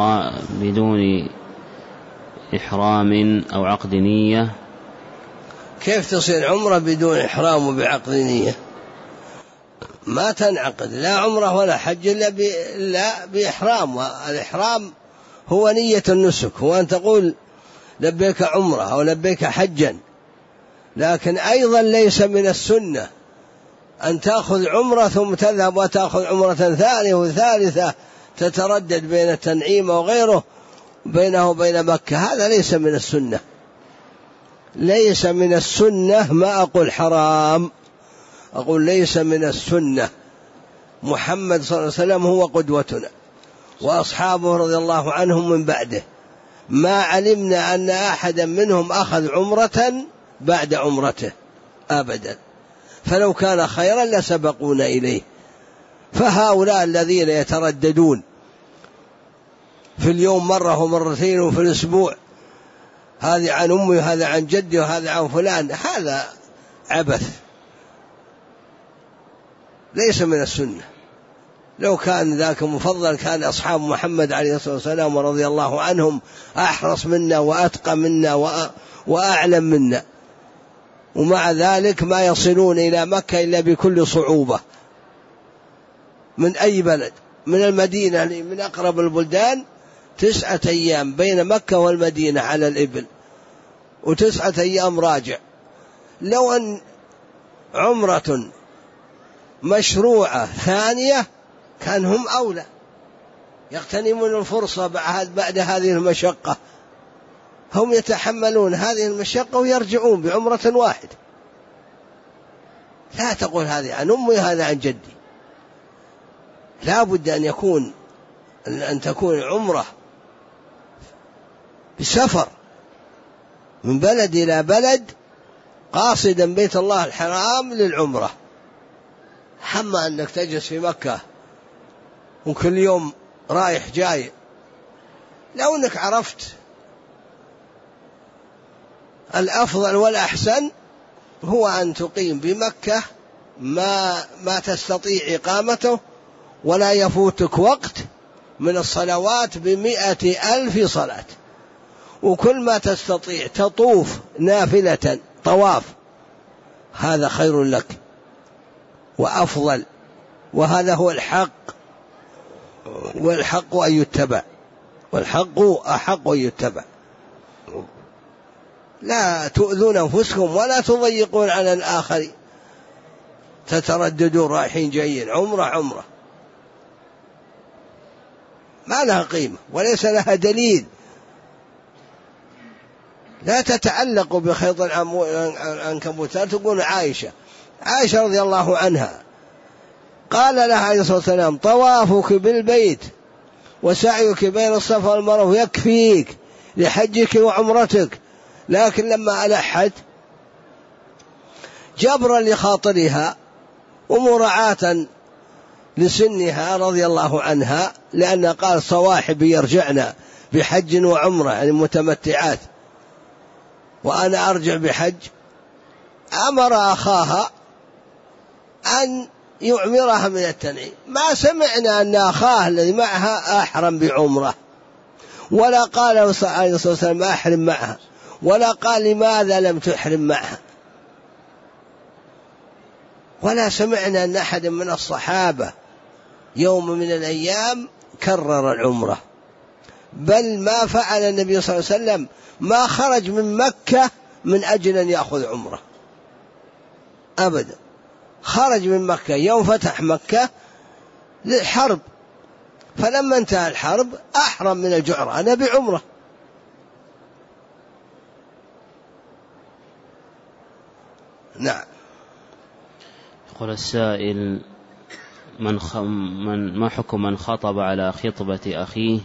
إحرام أو عقد نية؟ كيف تصير عمرة بدون إحرام وبعقد نية؟ ما تنعقد لا عمرة ولا حج إلا بإحرام، والإحرام هو نية النسك، هو أن تقول لبيك عمرة أو لبيك حجا. لكن أيضا ليس من السنة أن تأخذ عمرة ثم تذهب وتأخذ عمرة ثانية وثالثة تتردد بين التنعيم وغيره بينه وبين مكة، هذا ليس من السنة. ليس من السنة، ما أقول حرام، أقول ليس من السنة. محمد صلى الله عليه وسلم هو قدوتنا وأصحابه رضي الله عنهم من بعده، ما علمنا أن أحدا منهم أخذ عمرة بعد عمرته أبدا، فلو كان خيرا لسبقونا إليه. فهؤلاء الذين يترددون في اليوم مرة ومرتين وفي الأسبوع، هذا عن أمي وهذا عن جدي وهذا عن فلان، هذا عبث ليس من السنة. لو كان ذاك مفضل كان أصحاب محمد عليه الصلاة والسلام ورضي الله عنهم أحرص منا وأتقى منا وأعلم منا، ومع ذلك ما يصلون إلى مكة إلا بكل صعوبة من أي بلد. من المدينة من أقرب البلدان 9 أيام بين مكة والمدينة على الإبل، و9 أيام راجع. لو أن عمرة مشروعة ثانية كان هم أولى، يغتنمون الفرصة بعد هذه المشقة. هم يتحملون هذه المشقة ويرجعون بعمرة واحدة. لا تقول هذه عن أمي هذا عن جدي. لا بد أن تكون عمرة بسفر من بلد إلى بلد قاصدا بيت الله الحرام للعمرة. حما أنك تجلس في مكة وكل يوم رايح جاي. لو أنك عرفت الأفضل والأحسن هو أن تقيم بمكة ما تستطيع إقامته ولا يفوتك وقت من الصلوات ب100,000 صلاة، وكل ما تستطيع تطوف نافلة طواف، هذا خير لك وأفضل، وهذا هو الحق، والحق أن يتبع، والحق أحق أن يتبع. لا تؤذون أنفسكم ولا تضيقون على الآخرين، تترددون رايحين جايين، عمرة ما لها قيمة وليس لها دليل. لا تتعلق بخيط العنكبوت. لا تقول عائشة رضي الله عنها قال لها عليه الصلاة والسلام: طوافك بالبيت وسعيك بين الصفا والمروة يكفيك لحجك وعمرتك. لكن لما ألحت جبرا لخاطرها ومراعاة لسنها رضي الله عنها، لأن قال: صواحبي يرجعن بحج وعمرة، يعني متمتعات، وأنا أرجع بحج. أمر أخاها أن يعمرها من التنعيم. ما سمعنا أن أخاه الذي معها أحرم بعمرة، ولا قال عليه الصلاة والسلام أحرم معها، ولا قال لماذا لم تحرم معها، ولا سمعنا أن أحد من الصحابة يوم من الأيام كرر العمرة. بل ما فعل النبي صلى الله عليه وسلم ما خرج من مكة من أجل أن يأخذ عمرة أبدا. خرج من مكة يوم فتح مكة للحرب، فلما انتهى الحرب أحرم من الجعرانة بعمرة. نعم. يقول السائل: ما حكم من خطب على خطبة أخيه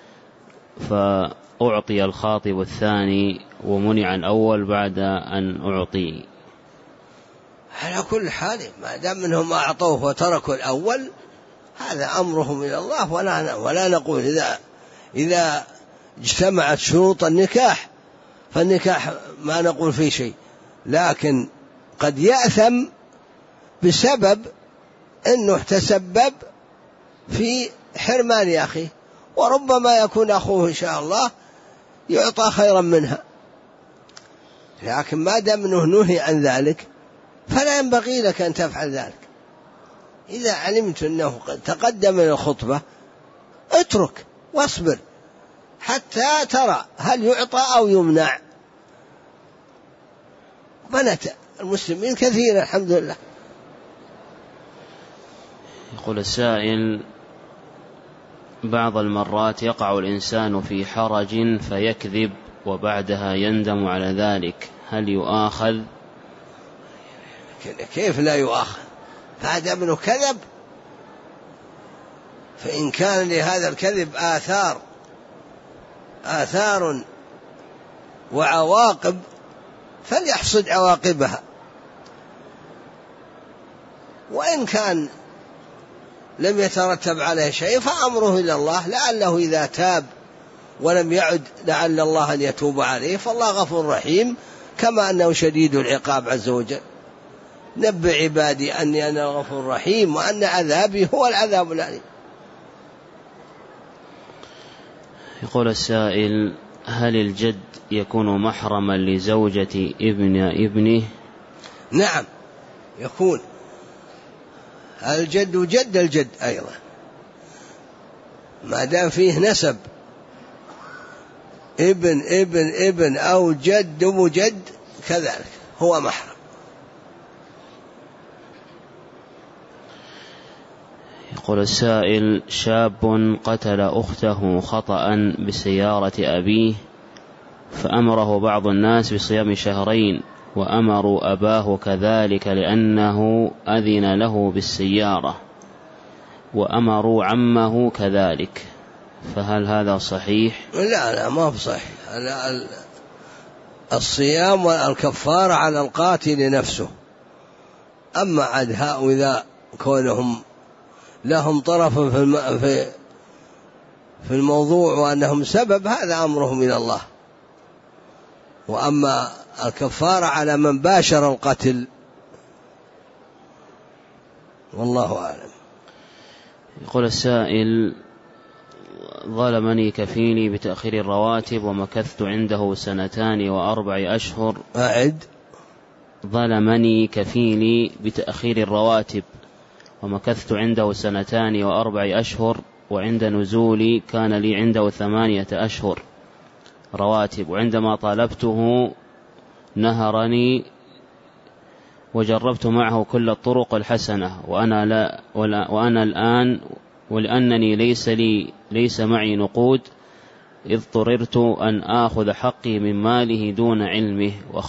فأعطي الخاطب الثاني ومنع الأول بعد أن أعطي؟ على كل حال ما دام منهم أعطوه وتركوا الأول هذا أمرهم إلى الله، ولا نقول إذا اجتمعت شروط النكاح فالنكاح ما نقول فيه شيء، لكن قد يأثم بسبب أنه تسبب في حرمان أخيه، وربما يكون أخوه إن شاء الله يعطى خيرا منها. لكن ما دام أنه نهي عن ذلك فلا ينبغي لك أن تفعل ذلك. إذا علمت أنه قد تقدم من الخطبة اترك واصبر حتى ترى هل يعطى أو يمنع. بنت المسلمين كثيرا الحمد لله. يقول السائل: بعض المرات يقع الإنسان في حرج فيكذب وبعدها يندم على ذلك، هل يؤاخذ؟ كيف لا يؤاخذ؟ هذا ابن كذب، فإن كان لهذا الكذب آثار وعواقب فليحصد عواقبها، وإن كان لم يترتب عليه شيء فأمره إلى الله، لعله إذا تاب ولم يعد لعل الله أن يتوب عليه، فالله غفور رحيم كما أنه شديد العقاب عز وجل. نبئ عبادي أني أنا الغفور الرحيم وأن عذابي هو العذاب الأليم. يقول السائل: هل الجد يكون محرما لزوجة ابن ابنه نعم يكون الجد جد الجد أيضا، ما دام فيه نسب ابن ابن ابن أو جد مجد كذلك هو محرم. يقول السائل: شاب قتل أخته خطأ بسيارة أبيه، فأمره بعض الناس بصيام شهرين، وأمروا أباه كذلك لأنه أذن له بالسيارة، وأمروا عمه كذلك، فهل هذا صحيح؟ لا ما هو صحيح. الصيام والكفارة على القاتل نفسه، أما عاد هؤلاء كونهم لهم طرف في الموضوع وأنهم سبب، هذا أمرهم من الله. وأما الكفارة على من باشر القتل والله أعلم. يقول السائل: ظلمني كفيلي بتأخير الرواتب ومكثت عنده 2 و4 أشهر. أعد. ظلمني كفيلي بتأخير الرواتب ومكثت عنده 2 و4 أشهر، وعند نزولي كان لي عنده 8 أشهر رواتب، وعندما طالبته نهرني، وجربت معه كل الطرق الحسنة، وأنا الآن ولأنني ليس معي نقود، إذ اضطررت أن آخذ حقي من ماله دون علمه،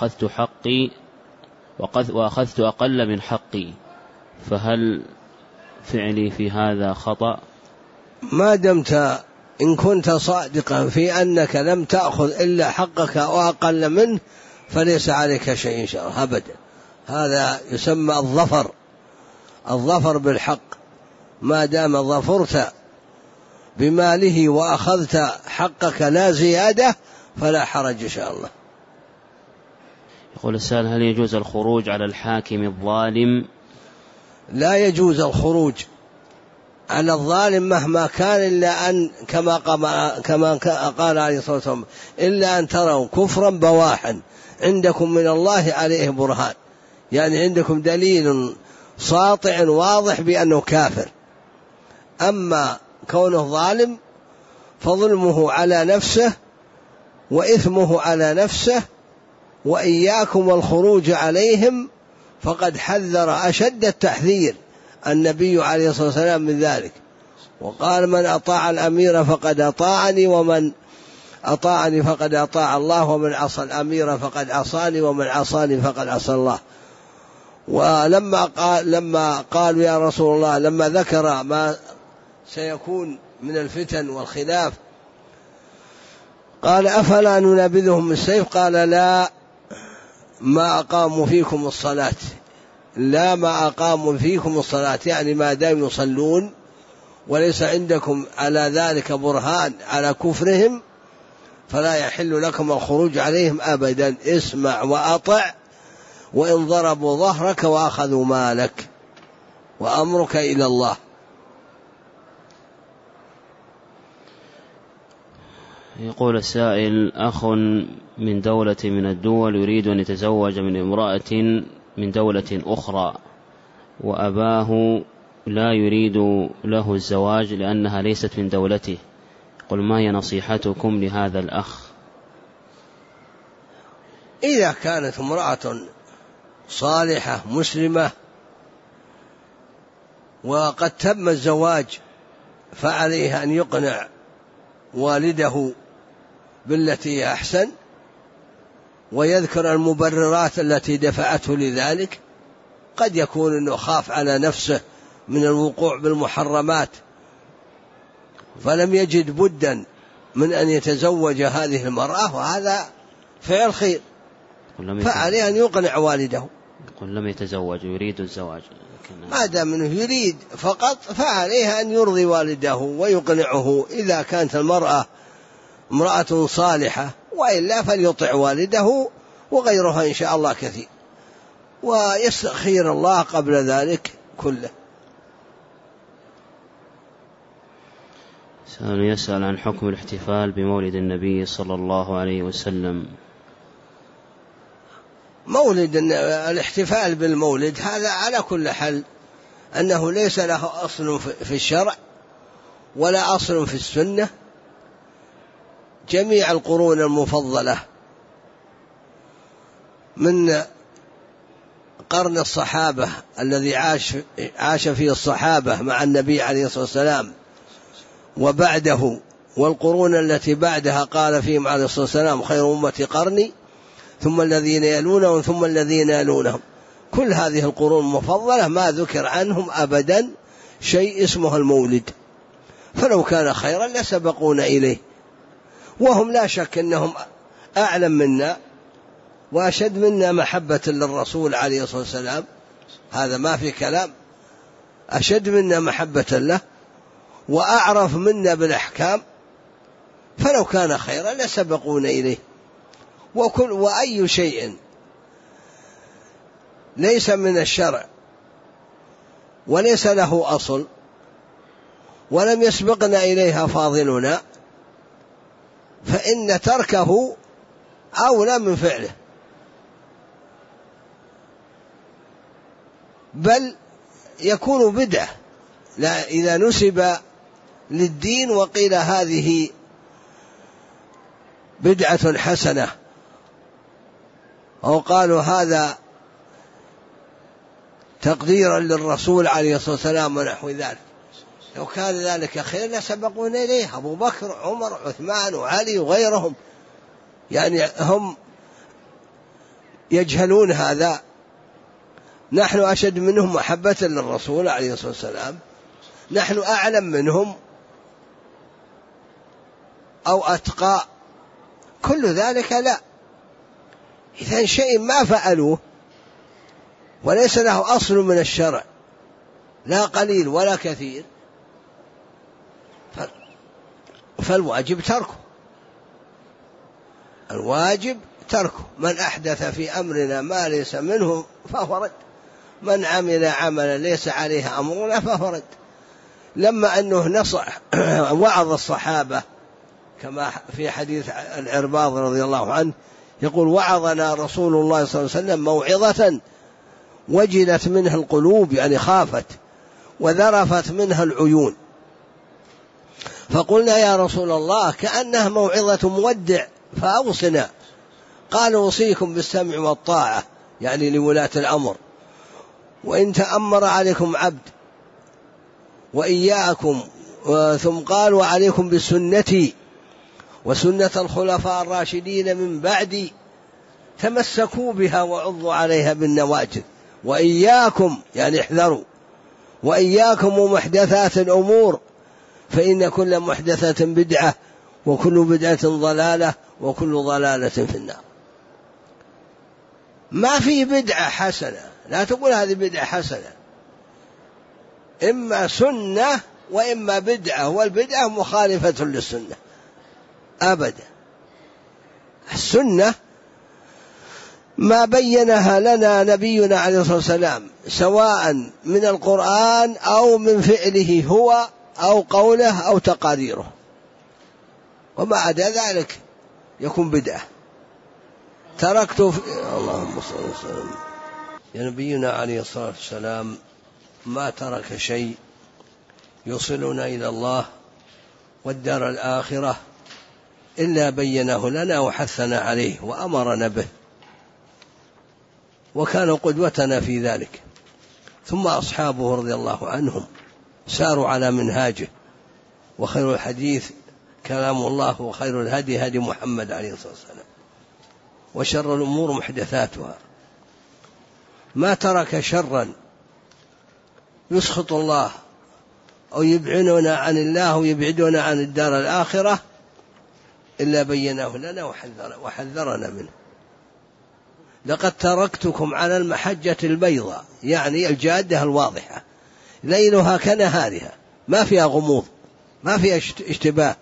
وأخذت أقل من حقي، فهل فعلي في هذا خطأ؟ ما دمت إن كنت صادقا في أنك لم تأخذ إلا حقك وأقل منه فليس عليك شيء إن شاء الله أبدا. هذا يسمى الظفر بالحق، ما دام ظفرت بماله وأخذت حقك لا زيادة فلا حرج إن شاء الله. يقول السائل: هل يجوز الخروج على الحاكم الظالم؟ لا يجوز الخروج على الظالم مهما كان، إلا أن كما قال عليه الصلاة والسلام: إلا أن تروا كفرا بواحا عندكم من الله عليه برهان، يعني عندكم دليل ساطع واضح بأنه كافر. أما كونه ظالم فظلمه على نفسه وإثمه على نفسه، وإياكم والخروج عليهم، فقد حذر أشد التحذير النبي عليه الصلاة والسلام من ذلك، وقال: من أطاع الأمير فقد أطاعني، ومن أطاعني فقد أطاع الله، ومن عصى الأمير فقد عصاني، ومن عصاني فقد عصى الله. ولما قالوا يا رسول الله، لما ذكر ما سيكون من الفتن والخلاف، قال: أفلا ننابذهم بالسيف؟ قال: لا، ما أقاموا فيكم الصلاة، لا ما أقاموا فيكم الصلاة، يعني ما دام يصلون وليس عندكم على ذلك برهان على كفرهم فلا يحل لكم الخروج عليهم أبدا. اسمع وأطع، وإن ضربوا ظهرك وأخذوا مالك وأمرك إلى الله. يقول السائل: أخ من دولة من الدول يريد أن يتزوج من امرأة من دولة أخرى، وأباه لا يريد له الزواج لأنها ليست من دولته، قل ما هي نصيحتكم لهذا الأخ؟ إذا كانت امرأة صالحة مسلمة وقد تم الزواج فعليه أن يقنع والده بالتي هي أحسن، ويذكر المبررات التي دفعته لذلك. قد يكون أنه خاف على نفسه من الوقوع بالمحرمات فلم يجد بدا من أن يتزوج هذه المرأة، وهذا فعل خير، فعليه أن يقنع والده. يقول لم يتزوج يريد الزواج، ما دام أنه يريد فقط فعليه أن يرضي والده ويقنعه إذا كانت المرأة امرأة صالحة، وإلا فليطع والده، وغيرها إن شاء الله كثير، ويستخير الله قبل ذلك كله. سأل يسأل عن حكم الاحتفال بمولد النبي صلى الله عليه وسلم. مولد الاحتفال بالمولد هذا على كل حال أنه ليس له أصل في الشرع ولا أصل في السنة. جميع القرون المفضلة من قرن الصحابة الذي عاش فيه الصحابة مع النبي عليه الصلاة والسلام وبعده، والقرون التي بعدها قال فيهم عليه الصلاة والسلام خير أمتي قرني ثم الذين يلونهم ثم الذين يلونهم، كل هذه القرون المفضلة ما ذكر عنهم أبدا شيء اسمه المولد، فلو كان خيرا لسبقونا إليه، وهم لا شك أنهم أعلم منا وأشد منا محبة للرسول عليه الصلاة والسلام، هذا ما في كلام، أشد منا محبة له وأعرف منا بالأحكام، فلو كان خيرا لسبقونا إليه. وأي شيء ليس من الشرع وليس له أصل ولم يسبقنا إليها فاضلنا فإن تركه أولى من فعله، بل يكون بدعة إذا نسب للدين وقيل هذه بدعة حسنة، أو قالوا هذا تقديرا للرسول عليه الصلاة والسلام ونحو ذلك. لو كان ذلك خير لسبقونا إليه، أبو بكر عمر عثمان وعلي وغيرهم، يعني هم يجهلون هذا، نحن أشد منهم محبة للرسول عليه الصلاة والسلام، نحن أعلم منهم أو أتقى، كل ذلك لا. إذن شيء ما فعلوه وليس له أصل من الشرع لا قليل ولا كثير فالواجب تركه، الواجب تركه. من أحدث في أمرنا ما ليس منه فهو رد، من عمل عملا ليس عليه أمرنا فهو رد. لما أنه نصح وعظ الصحابة كما في حديث العرباض رضي الله عنه يقول وعظنا رسول الله صلى الله عليه وسلم موعظة وجلت منها القلوب، يعني خافت وذرفت منها العيون، فقلنا يا رسول الله كأنها موعظة مودع فأوصنا، قال أوصيكم بالسمع والطاعة، يعني لولاة الأمر، وإن تأمر عليكم عبد وإياكم، ثم قال وعليكم بسنتي وسنة الخلفاء الراشدين من بعدي تمسكوا بها وعضوا عليها بالنواجذ، وإياكم يعني احذروا، وإياكم ومحدثات الأمور فإن كل محدثة بدعة وكل بدعة ضلالة وكل ضلالة في النار. ما في بدعة حسنة، لا تقول هذه بدعة حسنة، إما سنة وإما بدعة، والبدعة مخالفة للسنة أبدا. السنة ما بينها لنا نبينا عليه الصلاة والسلام سواء من القرآن أو من فعله هو أو قوله أو تقاريره، وما عدا ذلك يكون بدعة. تركت اللهم صل وسلم يا نبينا عليه الصلاة والسلام ما ترك شيء يوصلنا إلى الله والدار الآخرة إلا بينه لنا وحثنا عليه وأمرنا به، وكان قدوتنا في ذلك. ثم أصحابه رضي الله عنهم ساروا على منهاجه، وخير الحديث كلام الله وخير الهدي هدي محمد عليه الصلاة والسلام، وشر الأمور محدثاتها. ما ترك شرا يسخط الله أو يبعدنا عن الله ويبعدنا عن الدار الآخرة إلا بيناه لنا وحذرنا منه. لقد تركتكم على المحجة البيضاء، يعني الجادة الواضحة، ليلها كنهارها، ما فيها غموض ما فيها اشتباه،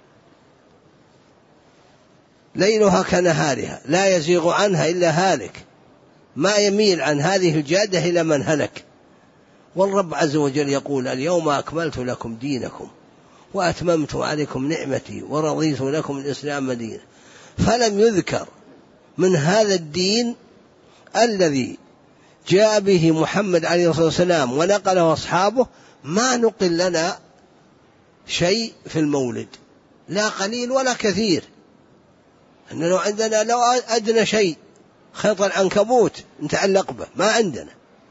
ليلها كنهارها لا يزيغ عنها إلا هالك، ما يميل عن هذه الجادة إلى من هلك. والرب عز وجل يقول اليوم أكملت لكم دينكم وأتممت عليكم نعمتي ورضيت لكم الإسلام دينا، فلم يذكر من هذا الدين الذي جاء به محمد عليه الصلاة والسلام ونقله أصحابه ما نقل لنا شيء في المولد، لا قليل ولا كثير. أنه عندنا لو أدنى شيء خيط العنكبوت نتعلق به ما عندنا،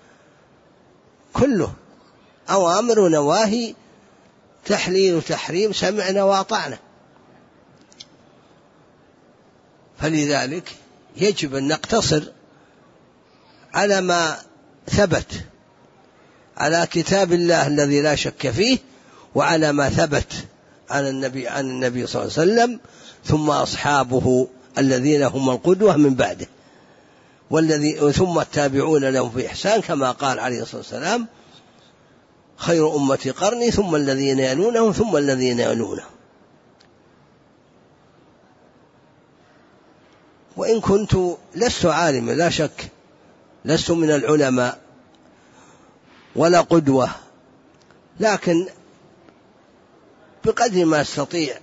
كله أوامر ونواهي، تحليل وتحريم، سمعنا وأطعنا. فلذلك يجب أن نقتصر على ما ثبت على كتاب الله الذي لا شك فيه، وعلى ما ثبت عن النبي صلى الله عليه وسلم، ثم أصحابه الذين هم القدوة من بعده، ثم التابعون لهم بإحسان، كما قال عليه الصلاة والسلام: خير أمتي قرني ثم الذين يلونهم ثم الذين يلونهم. وإن كنت لست عالما لا شك، لست من العلماء ولا قدوة، لكن بقدر ما استطيع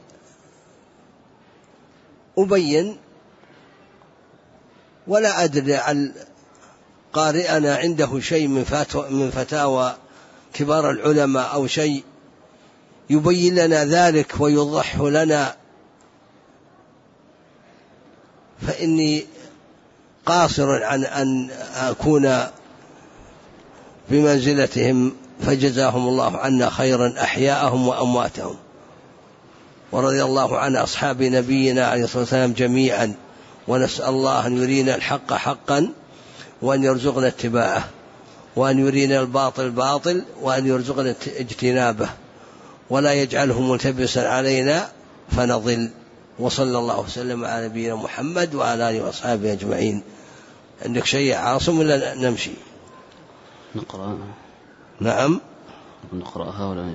أبين، ولا أدري عن قارئنا عنده شيء من فتاوى كبار العلماء أو شيء يبين لنا ذلك ويوضح لنا، فإني قاصر عن أن أكون بمنزلتهم، فجزاهم الله عنا خيرا أحياءهم وأمواتهم، ورضي الله عن أصحاب نبينا عليه الصلاة والسلام جميعا، ونسأل الله أن يرينا الحق حقا وأن يرزقنا اتباعه، وأن يرينا الباطل باطل وأن يرزقنا اجتنابه، ولا يجعله ملتبسا علينا فنضل. وصلى الله وسلم على نبينا محمد وعلى آله وأصحابه أجمعين. عندك شيء عاصم ولا نمشي؟ نقرأ. نعم نقرأها ولا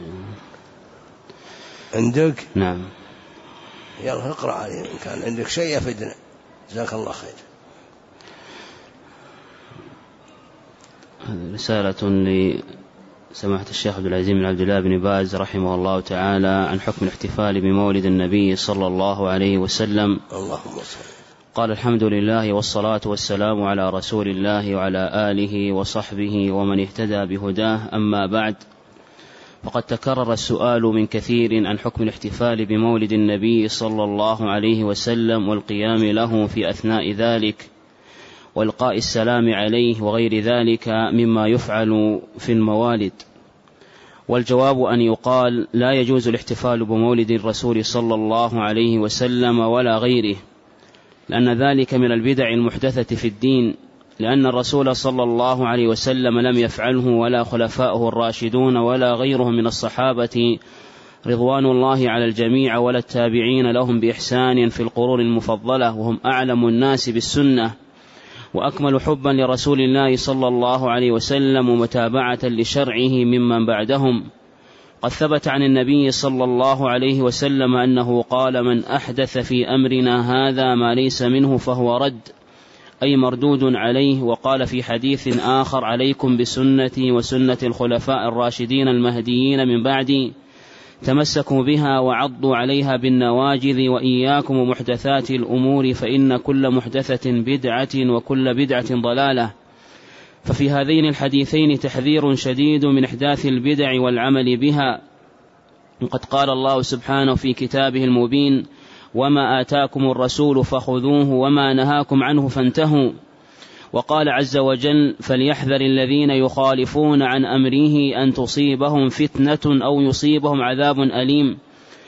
عندك؟ نعم. يلا نقرأ عليه، إن كان عندك شيء يفيدنا. جزاك الله خير. هذه رسالة لسماحة الشيخ عبد العزيز بن عبد الله بن باز رحمه الله تعالى عن حكم الاحتفال بمولد النبي صلى الله عليه وسلم. اللهم صل. قال: الحمد لله والصلاة والسلام على رسول الله وعلى آله وصحبه ومن اهتدى بهداه، أما بعد، فقد تكرر السؤال من كثير عن حكم الاحتفال بمولد النبي صلى الله عليه وسلم والقيام له في أثناء ذلك وإلقاء السلام عليه وغير ذلك مما يفعل في الموالد. والجواب أن يقال: لا يجوز الاحتفال بمولد الرسول صلى الله عليه وسلم ولا غيره، لأن ذلك من البدع المحدثة في الدين، لأن الرسول صلى الله عليه وسلم لم يفعله ولا خلفاؤه الراشدون ولا غيرهم من الصحابة رضوان الله على الجميع، ولا التابعين لهم بإحسان في القرون المفضلة، وهم أعلم الناس بالسنة وأكمل حبا لرسول الله صلى الله عليه وسلم ومتابعة لشرعه ممن بعدهم. قد ثبت عن النبي صلى الله عليه وسلم أنه قال: من أحدث في أمرنا هذا ما ليس منه فهو رد، أي مردود عليه. وقال في حديث آخر: عليكم بسنتي وسنة الخلفاء الراشدين المهديين من بعدي، تمسكوا بها وعضوا عليها بالنواجذ، وإياكم ومحدثات الأمور، فإن كل محدثة بدعة وكل بدعة ضلالة. ففي هذين الحديثين تحذير شديد من إحداث البدع والعمل بها. وقد قال الله سبحانه في كتابه المبين: وما آتاكم الرسول فخذوه وما نهاكم عنه فانتهوا. وقال عز وجل: فليحذر الذين يخالفون عن أمره أن تصيبهم فتنة أو يصيبهم عذاب أليم.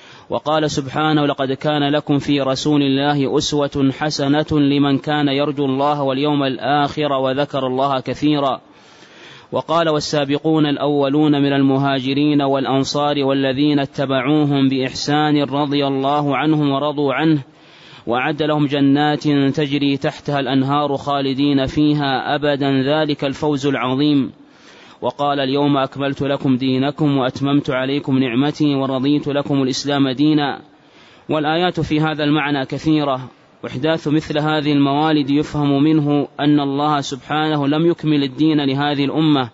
وقال سبحانه: لقد كان لكم في رسول الله أسوة حسنة لمن كان يرجو الله واليوم الآخر وذكر الله كثيرا. وقال: والسابقون الأولون من المهاجرين والأنصار والذين اتبعوهم بإحسان رضي الله عنهم ورضوا عنه، وأعد لهم جنات تجري تحتها الأنهار خالدين فيها أبدا، ذلك الفوز العظيم. وقال: اليوم أكملت لكم دينكم وأتممت عليكم نعمتي ورضيت لكم الإسلام دينا. والآيات في هذا المعنى كثيرة. وإحداث مثل هذه الموالد يفهم منه أن الله سبحانه لم يكمل الدين لهذه الأمة،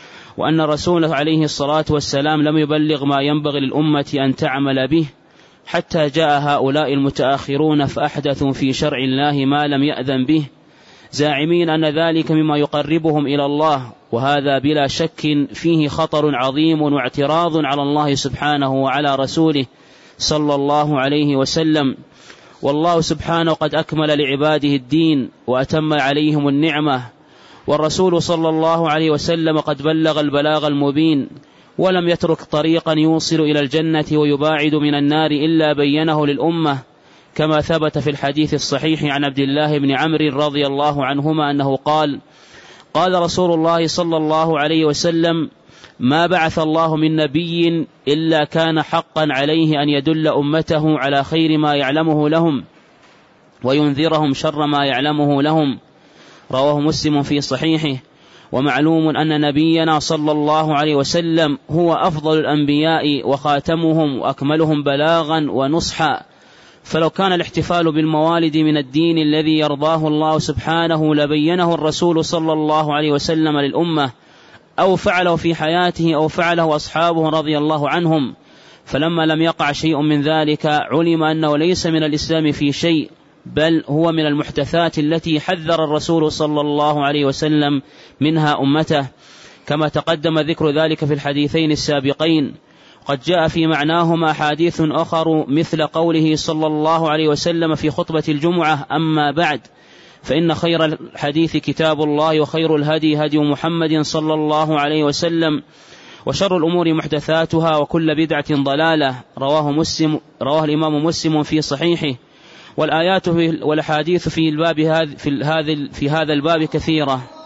وأن رسوله عليه الصلاة والسلام لم يبلغ ما ينبغي للأمة أن تعمل به، حتى جاء هؤلاء المتآخرون فأحدثوا في شرع الله ما لم يأذن به، زاعمين أن ذلك مما يقربهم إلى الله، وهذا بلا شك فيه خطر عظيم واعتراض على الله سبحانه وعلى رسوله صلى الله عليه وسلم. والله سبحانه قد أكمل لعباده الدين وأتم عليهم النعمة، والرسول صلى الله عليه وسلم قد بلغ البلاغ المبين، ولم يترك طريقا يوصل إلى الجنة ويباعد من النار إلا بينه للأمة، كما ثبت في الحديث الصحيح عن عبد الله بن عمرو رضي الله عنهما أنه قال: قال رسول الله صلى الله عليه وسلم: ما بعث الله من نبي إلا كان حقا عليه أن يدل أمته على خير ما يعلمه لهم وينذرهم شر ما يعلمه لهم. رواه مسلم في صحيحه. ومعلوم أن نبينا صلى الله عليه وسلم هو أفضل الأنبياء وخاتمهم وأكملهم بلاغا ونصحا، فلو كان الاحتفال بالموالد من الدين الذي يرضاه الله سبحانه لبينه الرسول صلى الله عليه وسلم للأمة، أو فعله في حياته أو فعله أصحابه رضي الله عنهم. فلما لم يقع شيء من ذلك علم أنه ليس من الإسلام في شيء، بل هو من المحدثات التي حذر الرسول صلى الله عليه وسلم منها أمته، كما تقدم ذكر ذلك في الحديثين السابقين. قد جاء في معناهما حديث آخر مثل قوله صلى الله عليه وسلم في خطبة الجمعة: أما بعد، فإن خير الحديث كتاب الله، وخير الهدي هدي محمد صلى الله عليه وسلم، وشر الأمور محدثاتها، وكل بدعة ضلالة. رواه الإمام مسلم في صحيحه. والآيات والأحاديث في هذا الباب كثيرة.